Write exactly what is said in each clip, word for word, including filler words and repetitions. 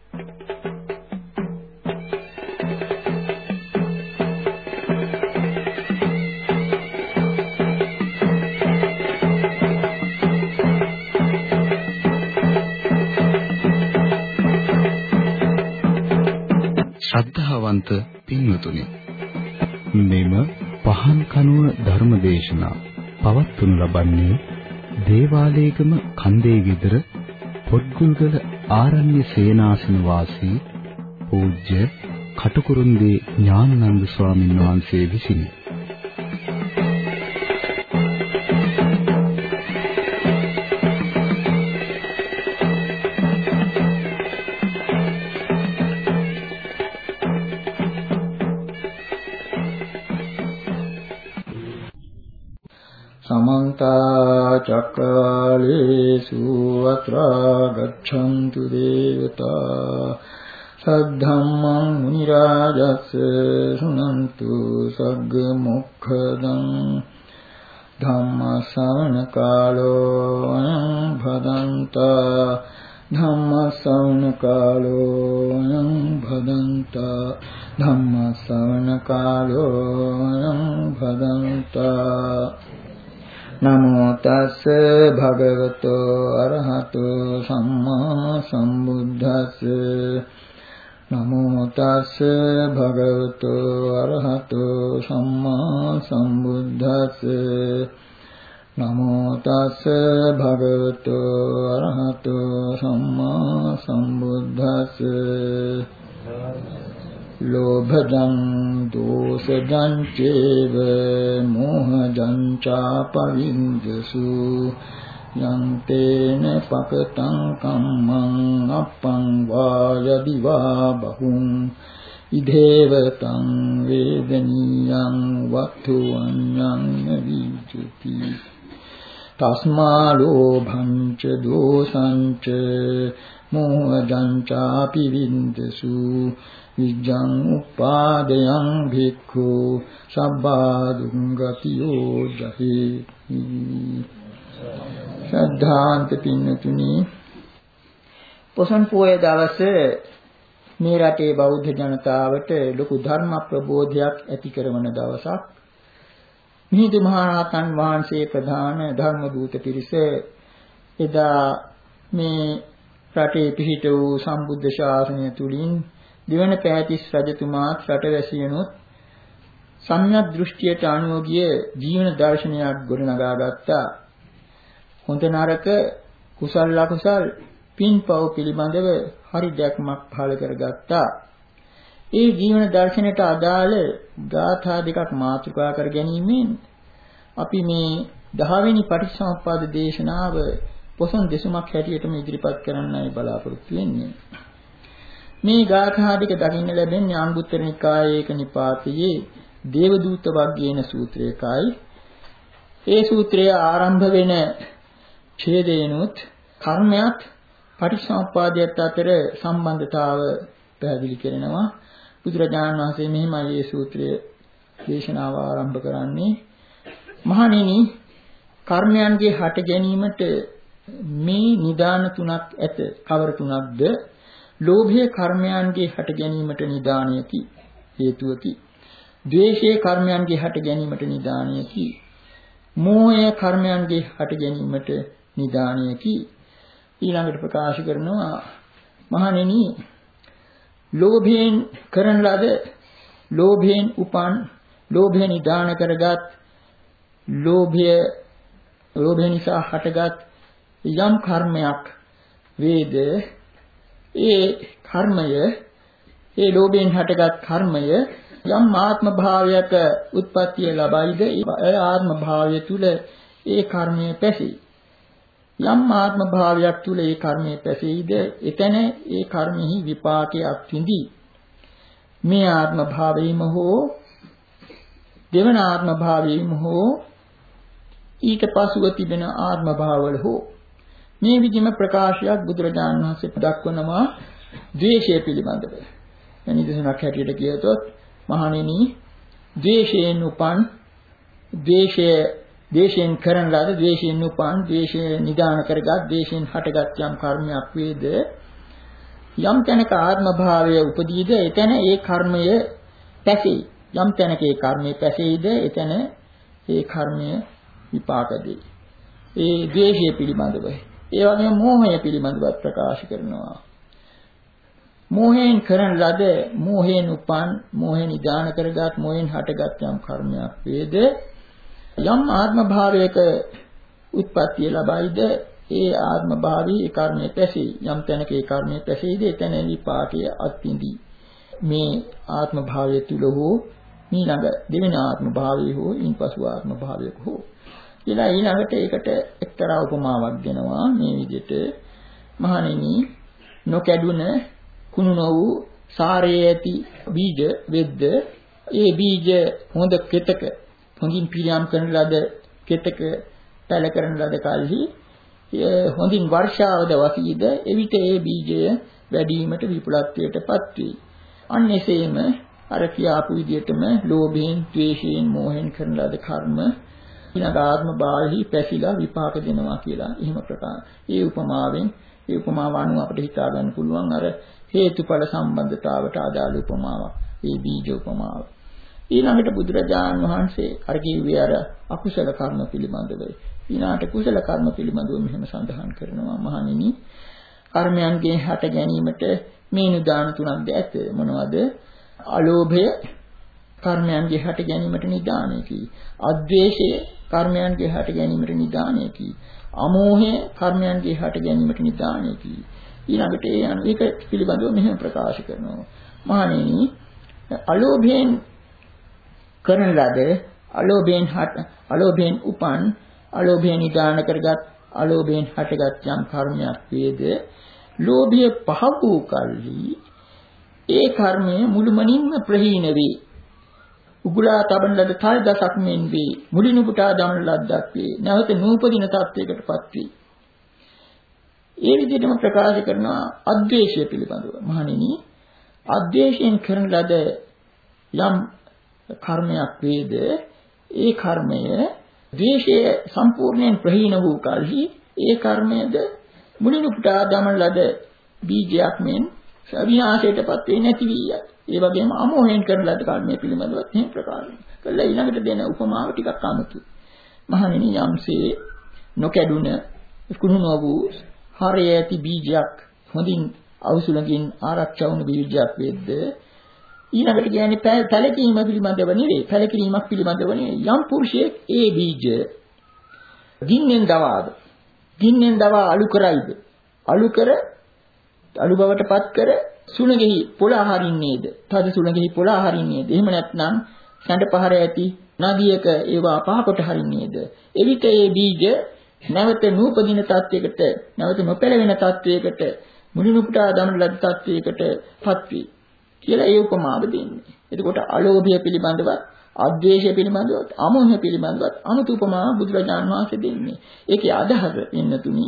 ශ්‍රද්ධාවන්ත පින්වතුනි, මෙම පහන් කනුව ධර්මදේශනා පවත්වනු ලබන්නේ දේවාලේගම කන්දේ විදර පොත්ගුල්ගල ආරණ්‍ය සේනාසන වාසී පූජ්‍ය කටුකුරුන්දී ඥානানন্দ ස්වාමීන් වහන්සේ විසිනි. समन्ता चक्रालेषु अत्रा गच्छन्तु देवता सद्धम्मं मुनिराजस्य शृण्वन्तु सग्गमुखदं धम्मश्रवणकालो अयं भदन्ता धम्मश्रवणकालो अयं भदन्ता धम्मश्रवणकालो अयं भदन्ता नमो तस् भगवतो अरहतो सम्मा सम्बुद्धस् नमो तस् भगवतो अरहतो सम्मा सम्बुद्धस् नमो तस् भगवतो अरहतो सम्मा सम्बुद्धस् लोभजं दोषजं चैव मोहजं चापविन्दसु यं तेन पकतं कम्मं अपं वा यदि वा बहुं इधेव तं वेदनीयं वक्तु अन्यं न विद्यते तस्मा लोभं च दोषं च मोहजं चापि विन्दसु विज्जं उपादयं भिक्खु सब्बादुंगतियो जहि ශ්‍රද්ධාන්ත පින්නතුනි, පොසොන් පෝය දවසේ මේ රටේ බෞද්ධ ජනතාවට ලොකු ධර්ම ප්‍රබෝධයක් ඇති කරන දවසක්. මිහිඳු මහරහතන් වහන්සේ ප්‍රධාන ධර්ම දූත පිරිස එදා මේ රටේ පිහිට වූ සම්බුද්ධ ශාසනය තුලින් දෙවන පෑතිස් රජතුමාත් රටවැසියනුත් සම්‍යක් දෘෂ්ටියට අනුව ගිය ජීවන දර්ශනයක් ගොඩනගා ගත්තා. හොඳ නරක කුසල අකුසල් පින්පව් පිළිබඳව හරි දැක්මක් පහළ කරගත්තා. ඒ ජීවන දර්ශනයට අදාළ ගාථා දෙකක් මාතෘකා කර ගැනීමෙන් අපි මේ දහවෙනි පටිච්චසමුප්පාද දේශනාව පොසොන් දෙසුමක් හැටියටම ඉදිරිපත් කරන්නයි බලාපොරොත්තු වෙන්නේ. මේ ගාථා දෙක දකින්න ලැබෙන්නේ අංගුත්තර නිකායේ ඒක නිපාතයේ දේවදූත වග්ගයේන සූත්‍රයකයි. ඒ සූත්‍රය ආරම්භ වෙන ඡේදේනොත් කර්මයක් පටිච්චසමුප්පාදයට අතර සම්බන්ධතාව පැහැදිලි කරනවා. බුදුරජාණන් වහන්සේ මෙහිමයි මේ සූත්‍රය දේශනාව ආරම්භ කරන්නේ. මහණෙනි, කර්මයන්ගේ හට ගැනීමට මේ නිදාන තුනක් ඇත. කවර තුනක්ද? ලෝභය කර්මයන්ගේ හට ගැනීමට නිදානයකි, හේතුවකි. ද්වේෂය කර්මයන්ගේ හට ගැනීමට නිදානයකි. මෝහය කර්මයන්ගේ හට ගැනීමට නිදානයකි. ඊළඟට ප්‍රකාශ කරනවා, මහණෙනි, ලෝභයෙන් කරන ලද, ලෝභයෙන් උපන්, ලෝභය නිදාන කරගත්, ලෝභය ලෝභය නිසා හටගත් යම් කර්මයක් වේද, ඒ කර්මය, ඒ ලෝභයෙන් හටගත් කර්මය යම් ආත්ම භාවයක උත්පත්තිය ලබයිද, ඒ ආත්ම භාවය තුල ඒ කර්මය පැසී. යම් ආත්ම භාවයක් තුල ඒ කර්මය පැසීද, එතන ඒ කර්මෙහි විපාකයක් විඳී. මේ ආත්ම භාවයේම හෝ දෙවන ආත්ම භාවයේම හෝ ඊට පසුව තිබෙන ආත්ම භාවවල හෝ මේ විදිහම ප්‍රකාශයක් බුදුරජාණන් වහන්සේ දක්වනවා ද්වේෂය පිළිබඳව. එනිදසනක් හැටියට කියතොත්, මහණෙනි, ද්වේෂයෙන් උපන්, ද්වේෂය ද්වේෂයෙන් කරන ලද, ද්වේෂයෙන් උපන්, ද්වේෂය නිදාන කරගත්, ද්වේෂයෙන් හටගත් යම් කර්මයක් වේද, යම් තැනක ආත්ම භාවය උපදීද එතන ඒ කර්මය පැසෙයි. යම් තැනක ඒ කර්මය පැසෙයිද එතන ඒ කර්මය විපාක දෙයි. ඒ ද්වේෂය පිළිබඳව ඒ වගේම මෝහය පිළිබඳව ප්‍රකාශ කරනවා. මෝහයෙන් කරන ලද මෝහයෙන් උපන් මෝහයෙන් නිදාන කරගත් මෝහයෙන් හටගත් යම් කර්මයක් වේද යම් ආත්ම භාවයක උත්පත්තිය ලබයිද ඒ ආත්ම භාවී ඒ කර්මයේ පැසී යම් තැනක ඒ කර්මයේ පැසීද එතන විපාකයේ අත්විඳි. මේ ආත්ම භාවය තුල හෝ ඊළඟ දෙවෙනි ආත්ම භාවයේ හෝ ඉන්පසු ආත්ම භාවයක හෝ ඊළඟ ඊළඟට ඒකට එක්තරා උපමාවක් දෙනවා මේ විදිහට මහණෙනි නොකැඩුන කුණු නො වූ සාරයේ ඇති බීජ වෙද්ද ඒ බීජ හොඳ කෙතක හොඳින් පිළියම් කරන ලද කෙතක පැල කරන ලද කල්හි හොඳින් වර්ෂාවද වසීද එවිට ඒ බීජය වැඩිවීමට විපුලත්වයටපත් වේ. අන්න එසේම අර කියාපු විදිහටම ලෝභයෙන්, ද්වේෂයෙන්, මෝහයෙන් කරන ලද කර්ම ඊළඟ ආත්ම භාවෙහි පැසිලා විපාක දෙනවා කියලා එහෙම ප්‍රකාශ. ඒ උපමාවෙන් ඒ උපමාව අනුව අපිට හිතා ගන්න පුළුවන් අර හේතුඵල සම්බන්ධතාවට අදාළ උපමාවක්. ඒ බීජ උපමාව. ඊළඟට බුදුරජාණන් වහන්සේ අර කිව්වේ අර අකුසල කර්ම පිළිබඳව. ඊළාට කුසල කර්ම පිළිබඳව මෙහෙම සඳහන් කරනවා මහණෙනි. කර්මයන්ගේ හට ගැනීමට මේ නුදාන තුනක්ද ඇත. මොනවද? අලෝභය කර්මයන්ගේ හට ගැනීමට නිදානයකි. අද්වේෂය කර්මයන්ගේ හට ගැනීමට නිදානයකි. අමෝහය කර්මයන්ගේ හට ගැනීමට නිදානයකි. ඊළඟට ඒ අනු එක පිළිබඳව මෙහෙම ප්‍රකාශ කරනවා. මහණෙනි අලෝභයෙන් කරන ලද අලෝභයෙන් හට අලෝභයෙන් උපන් අලෝභයෙන් නිදාන කරගත් අලෝභයෙන් හටගත් යම් කර්මයක් වේද ලෝභය පහ වූ කල්හි ඒ කර්මය මුළුමනින්ම ප්‍රහීන වේ. උගුලා තබන ලද තල් දසක් මෙන් වේ. මුලිනු පුටා දමන ලද්දක් වේ. නැවත නූපදින තත්වයකටපත් වේ. ඒ විදිහටම ප්‍රකාශ කරනවා අද්වේෂය පිළිබඳව. මහණෙනි අද්වේෂයෙන් කරන ලද යම් කර්මයක් වේද ඒ කර්මය ද්වේෂය සම්පූර්ණයෙන් ප්‍රහීන වූ කලෙහි ඒ කර්මයද මුලිනු පුටා දමන ලද බීජයක් මෙන් විනාශයටපත් වේ නැති වී යයි. ඒ වගේම අමෝහයෙන් කරන ලද කර්මය පිළිබඳව එහෙම ප්‍රකාශ කළා. ඊළඟට දෙන උපමාව ටිකක් අමුතුයි. මහණෙනි යම්සේ නොකැඩුන කුණු නොවූ හරය ඇති බීජයක් හොඳින් අවසුලකින් ආරක්ෂා වුණු බීජයක් වෙද්ද ඊළඟට කියන්නේ පැලකීම පිළිබඳව නෙවෙයි පැලකීමක් පිළිබඳව නෙවෙයි යම් පුරුෂයෙක් ඒ බීජ ගින්නෙන් දවාද ගින්නෙන් දවා අලු කරයිද අලු කර අලු බවටපත් කර සුණගෙහි පොළා හරින්නේද තද සුණගෙහි පොළා හරින්නේද එහෙම නැත්නම් සැඬ පහර ඇති නදියක ඒවා පහකට හරින්නේද එවිට ඒ බීජ නැවත නූපදින තත්වයකට නැවත නොපැලවෙන තත්වයකට මුලිනු පුටා දමන ලද තත්වයකටපත් වේ කියලා ඒ උපමාව දෙන්නේ. එතකොට අලෝභය පිළිබඳව, අද්වේෂය පිළිබඳව, අමෝහය පිළිබඳව අමුතු උපමාව බුදුරජාණන් වහන්සේ දෙන්නේ. ඒකේ අදහස වෙන තුනි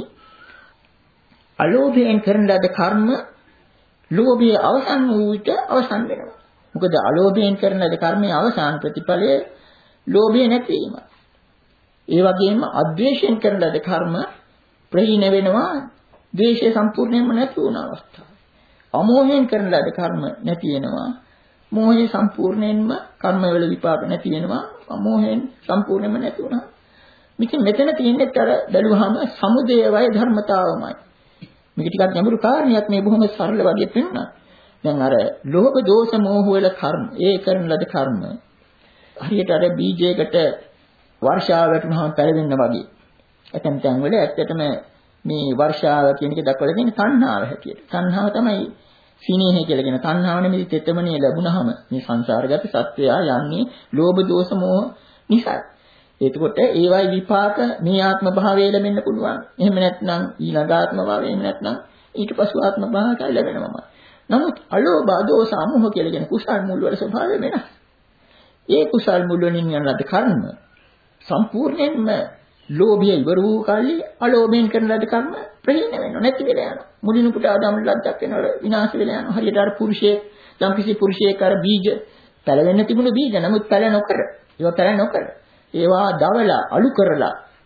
අලෝභයෙන් කරන ලද කර්ම ලෝභයේ අවසන් වූ විට අවසන් වෙනවා. මොකද අලෝභයෙන් කරන ලද කර්මයේ අවසාන ප්‍රතිඵලය ලෝභය නැතිවීම. ඒ වගේම අද්වේෂයෙන් කරන ලද කර්ම ප්‍රහීන වෙනවා ද්වේෂය සම්පූර්ණයෙන්ම නැති වුණ අවස්ථාව. අමෝහයෙන් කරන ලද කර්ම නැති වෙනවා. මෝහය සම්පූර්ණයෙන්ම කර්මවල විපාක නැති වෙනවා. අමෝහයෙන් සම්පූර්ණයෙන්ම නැති වුණා. මේක මෙතන තියෙන්නේ අර බැලුවාම සමුදය වය ධර්මතාවමයි. මේක ටිකක් ගැඹුරු කාරණයක් මේ බොහොම සරල වගේ පෙන්වනවා. දැන් අර ලෝභ දෝෂ මෝහ වල කර්ම ඒ කරන ලද කර්ම හරියට අර බීජයකට වර්ෂාව වැටුනහම පැලවෙන්න වගේ. ඇතැම් තැන් වල ඇත්තටම මේ වර්ෂාව කියන එක දක්වලා තියෙන්නේ තණ්හාව හැටියට. තණ්හාව තමයි සිනේහය කියලා කියන. තණ්හාව නෙමෙයි තෙතමනේ ලැබුණාම මේ සංසාරගත සත්‍යය යන්නේ ලෝභ දෝෂ මෝහ නිසා. එතකොට ඒවයි විපාක මේ ආත්ම භාවයේ ලැබෙන්න පුළුවන්. එහෙම නැත්නම් ඊළඟ ආත්ම භාවයේ එහෙම නැත්නම් ඊට පසු ආත්ම භාවයක ලැබෙනවම. නමුත් අලෝභ දෝෂ අමෝහ කියලා කියන කුසල් මුල් වල ස්වභාවය වෙනස්. ඒ කුසල් මුල් වලින් යන ලද කර්ම සම්පූර්ණයෙන්ම ලෝභය ඉවර වූ කල්ලි අලෝභයෙන් කරන ලද කර්ම ප්‍රහීන වෙනවා නැති වෙලා යනවා. මුලිනු පුටා දමන ලද්දක් වෙනවා විනාශ වෙලා යනවා. හරියට අර පුරුෂයෙක් යම් කිසි පුරුෂයෙක් අර බීජ පැලවෙන්න තිබුණු බීජ නමුත් පැල නොකර ඒවා පැල නොකර ඒවා දවලා අලු කරලා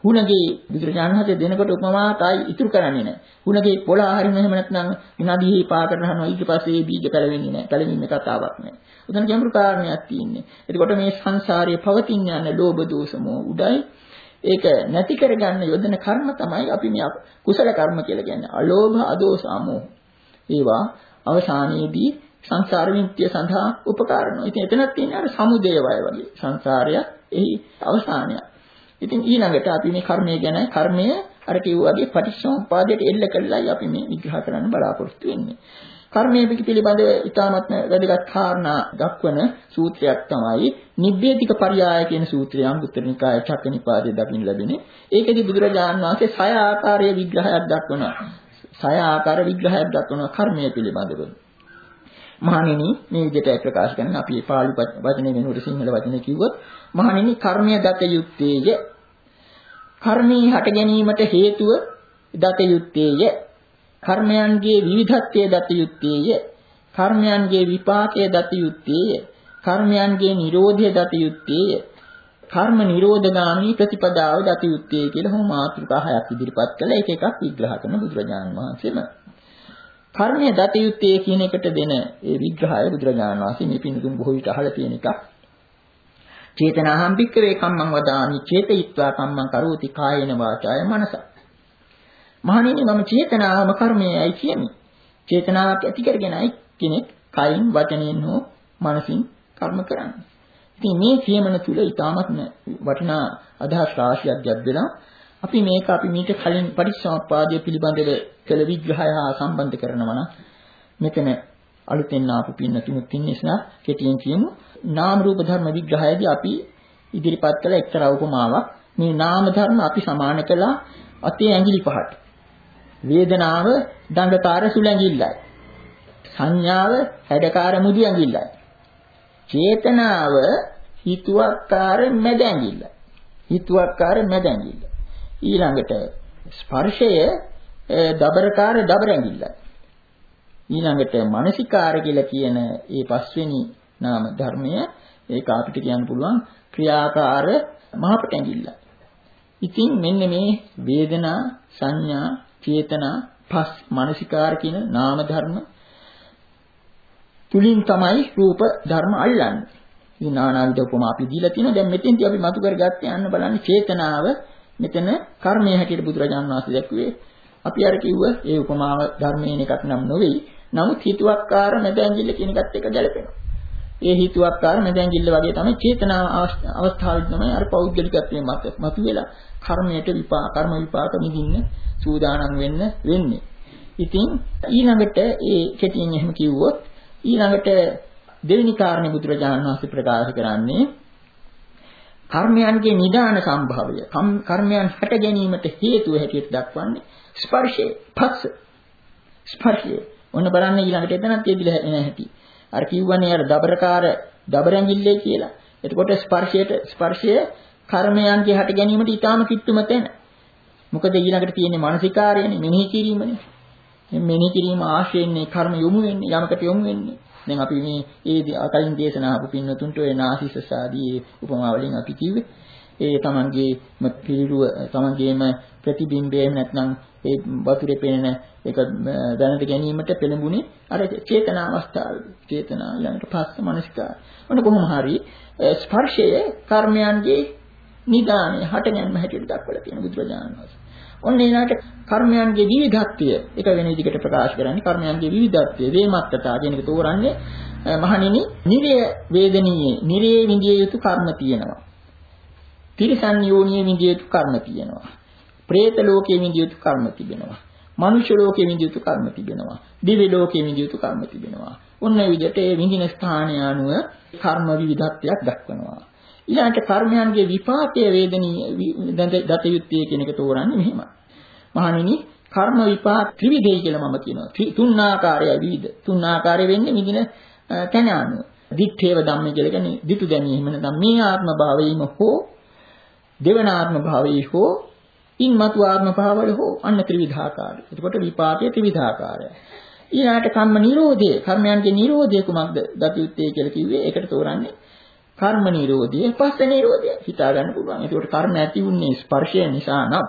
හුණගේ බුදුරජාණන් වහන්සේ දෙනකොට උපමාතයි ඉතුරු කරන්නේ නැහැ. හුණගේ පොළ ආහාරින් එහෙම නැත්නම් නදියේ පාකට රහනවා ඊට පස්සේ බීජ පැලවෙන්නේ නැහැ. පැලවීමේ කතාවක් නැහැ. උතන ගැඹුරු කාරණයක් තියෙන්නේ. එතකොට මේ සංසාරයේ පවතින යන ලෝභ දෝෂ මොහ උඩයි ඒක නැති කරගන්න යොදන කර්ම තමයි අපි මේ කුසල කර්ම කියලා කියන්නේ. අලෝභ අදෝස අමෝහ. ඒවා අවසානයේදී සංසාර විමුක්තිය සඳහා උපකාර වෙනවා. ඉතින් එතනක් තියෙන අර සමුදය වය වගේ සංසාරය එහි අවසානය. ඉතින් ඊළඟට අපි මේ කර්මය ගැන කර්මය අර කිව්වාගේ පටිච්චසමුප්පාදයට එල්ල කළායි අපි මේ විග්‍රහ කරන්න බලාපොරොත්තු වෙන්නේ. කර්මයේ පිළිබඳව ඉතාමත්ම වැදගත් කාරණා දක්වන සූත්‍රයක් තමයි නිබ්බේධික පරියාය කියන සූත්‍රය අංගුත්තර නිකාය චක්කනිපාතයේ දකින්න ලැබෙන්නේ. ඒකෙදි බුදුරජාණන් වහන්සේ සය ආකාරයේ විග්‍රහයක් දක්වනවා. සය ආකාර විග්‍රහයක් දක්වනවා කර්මය පිළිබඳව. මහණෙනි මේ විදිහට ප්‍රකාශ කරන අපි පාලි වචනේ වෙනුවට සිංහල වචනේ කිව්වොත් මහණෙනි කර්මය දත යුත්තේය. කර්මී හට ගැනීමට හේතුව දත යුත්තේය. කර්මයන්ගේ විවිධත්වය දත යුත්තේය. කර්මයන්ගේ විපාකය දත යුත්තේය. කර්මයන්ගේ නිරෝධය දත යුත්තේය. කර්ම නිරෝධගාමී ප්‍රතිපදාව දත යුත්තේ කියලා හොම මාතෘකා හයක් ඉදිරිපත් කළා. ඒක එකක් විග්‍රහ කරන බුදුරජාණන් වහන්සේම. කර්මය දත යුත්තේ කියන එකට දෙන ඒ විග්‍රහය බුදුරජාණන් වහන්සේ මේ පින්දුන් බොහෝ විට අහලා තියෙන එකක්. චේතනාහම් භික්ඛවේ කම්මං වදාමි චේතයිත්වා කම්මං කරෝති කායේන වාචාය මනස. මහණෙනි මම චේතනාවම කර්මයයි කියමි. චේතනාවක් ඇති කරගෙනයි කෙනෙක් කයින් වචනයෙන් හෝ මනසින් කර්ම කරන්නේ. ඉතින් මේ කියමන තුල ඊටමත් වටිනා අදහස් රාශියක් ගැබ්බෙලා අපි මේක අපි මීට කලින් පටිච්චසමුප්පාදය පිළිබඳව කළ විග්‍රහය හා සම්බන්ධ කරනවා නම් මෙතන අලුතෙන් ආපු පින්නතුණුත් ඉන්නේස්නා කෙටියෙන් කියමු. නාම රූප ධර්ම විග්‍රහයේදී අපි ඉදිරිපත් කළ එක්තරා උපමාවක්. මේ නාම ධර්ම අපි සමාන කළා අතේ ඇඟිලි පහට. වේදනාව දඬකාර සුළු ඇඟිල්ලයි. සංඥාව හැඩකාර මුදු ඇඟිල්ලයි. චේතනාව හිතුවක්කාර මැද ඇඟිල්ලයි. හිතුවක්කාර මැද ඇඟිල්ල. ඊළඟට ස්පර්ශය දබරකාර දබර ඇඟිල්ලයි. ඊළඟට මානසිකාර කියලා කියන ඒ පස්වෙනි නාම ධර්මය ඒක අපිට කියන්න පුළුවන් ක්‍රියාකාර මහපට ඇඟිල්ලයි. ඉතින් මෙන්න මේ වේදනා සංඥා චේතනා පස් මානසිකාර කියන නාම ධර්ම තුලින් තමයි රූප ධර්ම අල්ලන්නේ. ඉතින් නානාවිද උපමා අපි දීලා තියෙනවා. දැන් මෙතෙන්දී අපි මතු කරගත්තේ යන්න බලන්න චේතනාව මෙතන කර්මයේ හැටියට බුදුරජාණන් වහන්සේ දැක්ුවේ. අපි අර කිව්ව ඒ උපමාව ධර්මයෙන් එකක් නම් නෙවෙයි. නමුත් හිතුවක්කාර මැදැඟිල්ල කියන එකත් එක ගැලපෙනවා. ඒ හිතුවක්කාර මැදැඟිල්ල වගේ තමයි චේතනාව අවස්ථාවේදී තමයි අර පෞද්ගලිකත්වයේ මත මතුවෙලා කර්මයට විපාක කර්ම විපාක නිදින්න සූදානම් වෙන්න වෙන්නේ. ඉතින් ඊළඟට ඒ කෙටියෙන් එහෙම කිව්වොත් ඊළඟට දෙවෙනි කාරණේ බුදුරජාණන් වහන්සේ ප්‍රකාශ කරන්නේ කර්මයන්ගේ නිදාන සම්භවය. කර්මයන් හට ගැනීමට හේතුව හැටියට දක්වන්නේ ස්පර්ශය, පස්ස. ස්පර්ශය. ඔන්න බලන්න ඊළඟට එතනත් එදිලා එන හැටි. අර කිව්වනේ අර දබරකාර දබරැඟිල්ලේ කියලා. එතකොට ස්පර්ශයට ස්පර්ශය කර්මයන්ගේ හට ගැනීමට ඊටාම කිට්ටුම තැන. මොකද ඊළඟට තියෙන්නේ මානසිකාරයනේ, මෙනෙහි කිරීමනේ. මේ මෙනෙහි කිරීම ආශ්‍රයෙන්නේ කර්ම යොමු වෙන්නේ, යමකට යොමු වෙන්නේ. දැන් අපි මේ ඒ කලින් දේශනා අපු පින්නතුන්ට ඔය නාසිසස් ආදී උපමා වලින් අපි කිව්වේ ඒ තමන්ගේ පිළිරුව තමන්ගේම ප්‍රතිබිම්බය නැත්නම් ඒ වතුරේ පෙනෙන ඒක දැනට ගැනීමට පෙළඹුණේ අර චේතනා අවස්ථාවේදී. චේතනා ඊළඟට පස්ස මනසිකා. ඔන්න කොහොම හරි ස්පර්ශය කර්මයන්ගේ නිදානය හටගැන්ම හැටියට දක්වලා තියෙන බුදුරජාණන් වහන්සේ. ඔන්න ඊළඟට කර්මයන්ගේ විවිධත්වය එක වෙන විදිහකට ප්‍රකාශ කරන්නේ කර්මයන්ගේ විවිධත්වය වේමත්තතා කියන එක තෝරන්නේ මහණෙනි නිරේ වේදනීයේ නිරේ විඳිය යුතු කර්ම තියෙනවා. තිරිසන් යෝනියේ විඳිය යුතු කර්ම තියෙනවා. പ്രേත ලෝකයේ විඳිය යුතු කර්ම තිබෙනවා. මනුෂ්‍ය ලෝකයේ විඳිය යුතු කර්ම තිබෙනවා. දිව්‍ය ලෝකයේ විඳිය යුතු කර්ම තිබෙනවා. ඔන්න ඒ විදිහට ඒ විඳින ස්ථානය අනුව කර්ම විවිධත්වයක් දක්වනවා. ඊළඟට කර්මයන්ගේ විපාකයේ වේදනීය දත යුත්තේ කියන එක තෝරන්නේ මෙහෙමයි. මහණෙනි කර්ම විපාක ත්‍රිවිධයි කියලා මම කියනවා. තුන් ආකාරයයි විවිධ. තුන් ආකාරය වෙන්නේ විදින තැන අනුව. දිත්තේව ධම්ම කියලා කියන්නේ දිතු දැනීම නැත්නම් මේ ආත්ම භාවයේම හෝ දෙවන ආත්ම භාවයේ හෝ ඉන්මතු ආත්ම භාවවල හෝ අන්න ත්‍රිවිධාකාරය. එතකොට විපාකයේ ත්‍රිවිධාකාරය. ඊළාට කම්ම නිරෝධය කර්මයන්ගේ නිරෝධය කුමක්ද දත යුත්තේ කියලා කිව්වේ ඒකට තෝරන්නේ කර්ම නිරෝධය, පස්ස නිරෝධය හිතා ගන්න පුළුවන්. ඒකට කර්ම ඇති වුන්නේ ස්පර්ශය නිසා නම්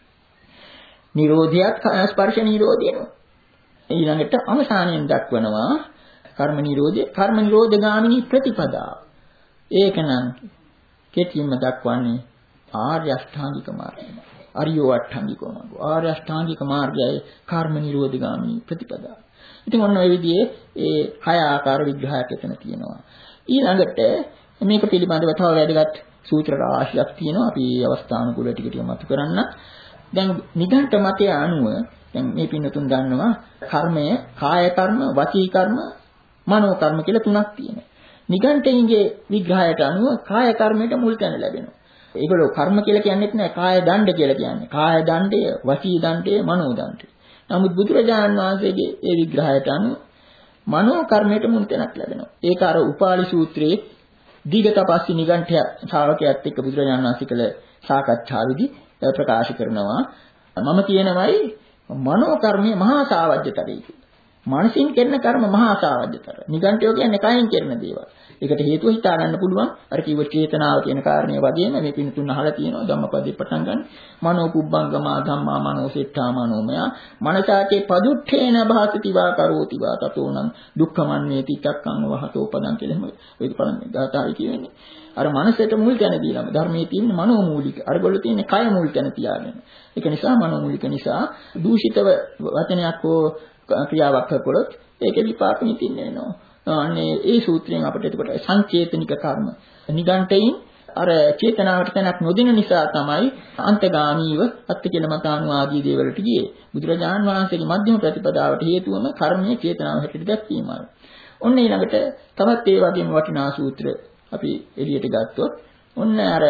නිරෝධයත් ස්පර්ශ නිරෝධයනෝ. ඊළඟට අවසානයෙන් දක්වනවා කර්ම නිරෝධය, කර්ම නිරෝධ ගාමිනී ප්‍රතිපදාව. ඒකනම් කෙටිම දක්වන්නේ ආර්ය අෂ්ටාංගික මාර්ගය. අරියෝ අෂ්ටාංගික මාර්ගය. ආර්ය අෂ්ටාංගික මාර්ගයයි කර්ම නිරෝධ ගාමිනී ප්‍රතිපදාව. ඉතින් ඔන්න ඔය විදිහේ ඒ හය ආකාර විග්‍රහයක් එතන තියෙනවා. ඊළඟට මේක පිළිබඳව තව වැදගත් සූත්‍ර රාශියක් තියෙනවා. අපි අවස්ථානුකූල ටික ටික මතු කරන්න. දැන් නිගණ්ඨ මතය අනුව දැන් මේ පින්නතුන් දන්නවා කර්මය කාය කර්ම, වචී කර්ම, මනෝ කර්ම කියලා තුනක් තියෙනවා. නිගණ්ඨයින්ගේ විග්‍රහයට අනුව කාය කර්මයට මුල් තැන ලැබෙනවා. ඒගොල්ලෝ කර්ම කියලා කියන්නේත් නෑ, කාය දණ්ඩ කියලා කියන්නේ. කාය දණ්ඩය, වචී දණ්ඩය, මනෝ දණ්ඩය. නමුත් බුදුරජාණන් වහන්සේගේ ඒ විග්‍රහයට අනුව මනෝ කර්මයට මුල් තැනක් ලැබෙනවා. ඒක අර උපාලි සූත්‍රයේ දීඝතපස්සී නිගණ්ඨ ශ්‍රාවකයාත් එක්ක බුදුරජාණන් වහන්සේ කළ සාකච්ඡාවේදී ප්‍රකාශ කරනවා. මම කියනවායි මනෝ කර්මයේ මහා සාවජ්‍යතරයි කියලා. මානසින් කරන කර්ම මහා සාවජ්‍යතර. නිගණ්ඨයෝ කියන්නේ කයින් කරන දේවල්. ඒකට හේතුව හිතා ගන්න පුළුවන්. අර කිව්ව චේතනාව කියන කාරණේ වගේම මේ පින තුන අහලා තියෙනවා ධම්මපදේ පටන් ගන්න. මනෝ කුබ්බංගමා ධම්මා මනෝ සෙට්ඨා මනෝමය. මනසාචේ පදුට්ඨේන භාසති වා කරෝති වා තතෝනම් දුක්ඛමන්නේති චක්ඛං වහතෝ පදං කියලා එහෙම ඒක බලන්නේ ගාථායි කියන්නේ. අර මනසට මුල් තැන දීලාම ධර්මයේ තියෙන මනෝ මූලික. අරගොල්ලෝ තියෙන කය මුල් තැන තියාගෙන. ඒක නිසා මනෝ මූලික නිසා දූෂිතව වචනයක් හෝ ක්‍රියාවක් කළොත් ඒකේ විපාක නිතින් වෙනවා. අනේ ඒ සූත්‍රයෙන් අපිට එතකොට සංචේතනික කර්ම නිගණ්ඨයින් අර චේතනාවට තැනක් නොදෙන නිසා තමයි අන්තගාමීව අත්තිකලමතාණු ආදී දේවල්ට ගියේ. බුදුරජාණන් වහන්සේගේ මධ්‍යම ප්‍රතිපදාවට හේතුවම කර්මයේ චේතනාව හැටියට දැක්වීමයි. ඔන්න ඊළඟට තවත් ඒ වගේම වටිනා සූත්‍ර අපි එළියට ගත්තොත් ඔන්න අර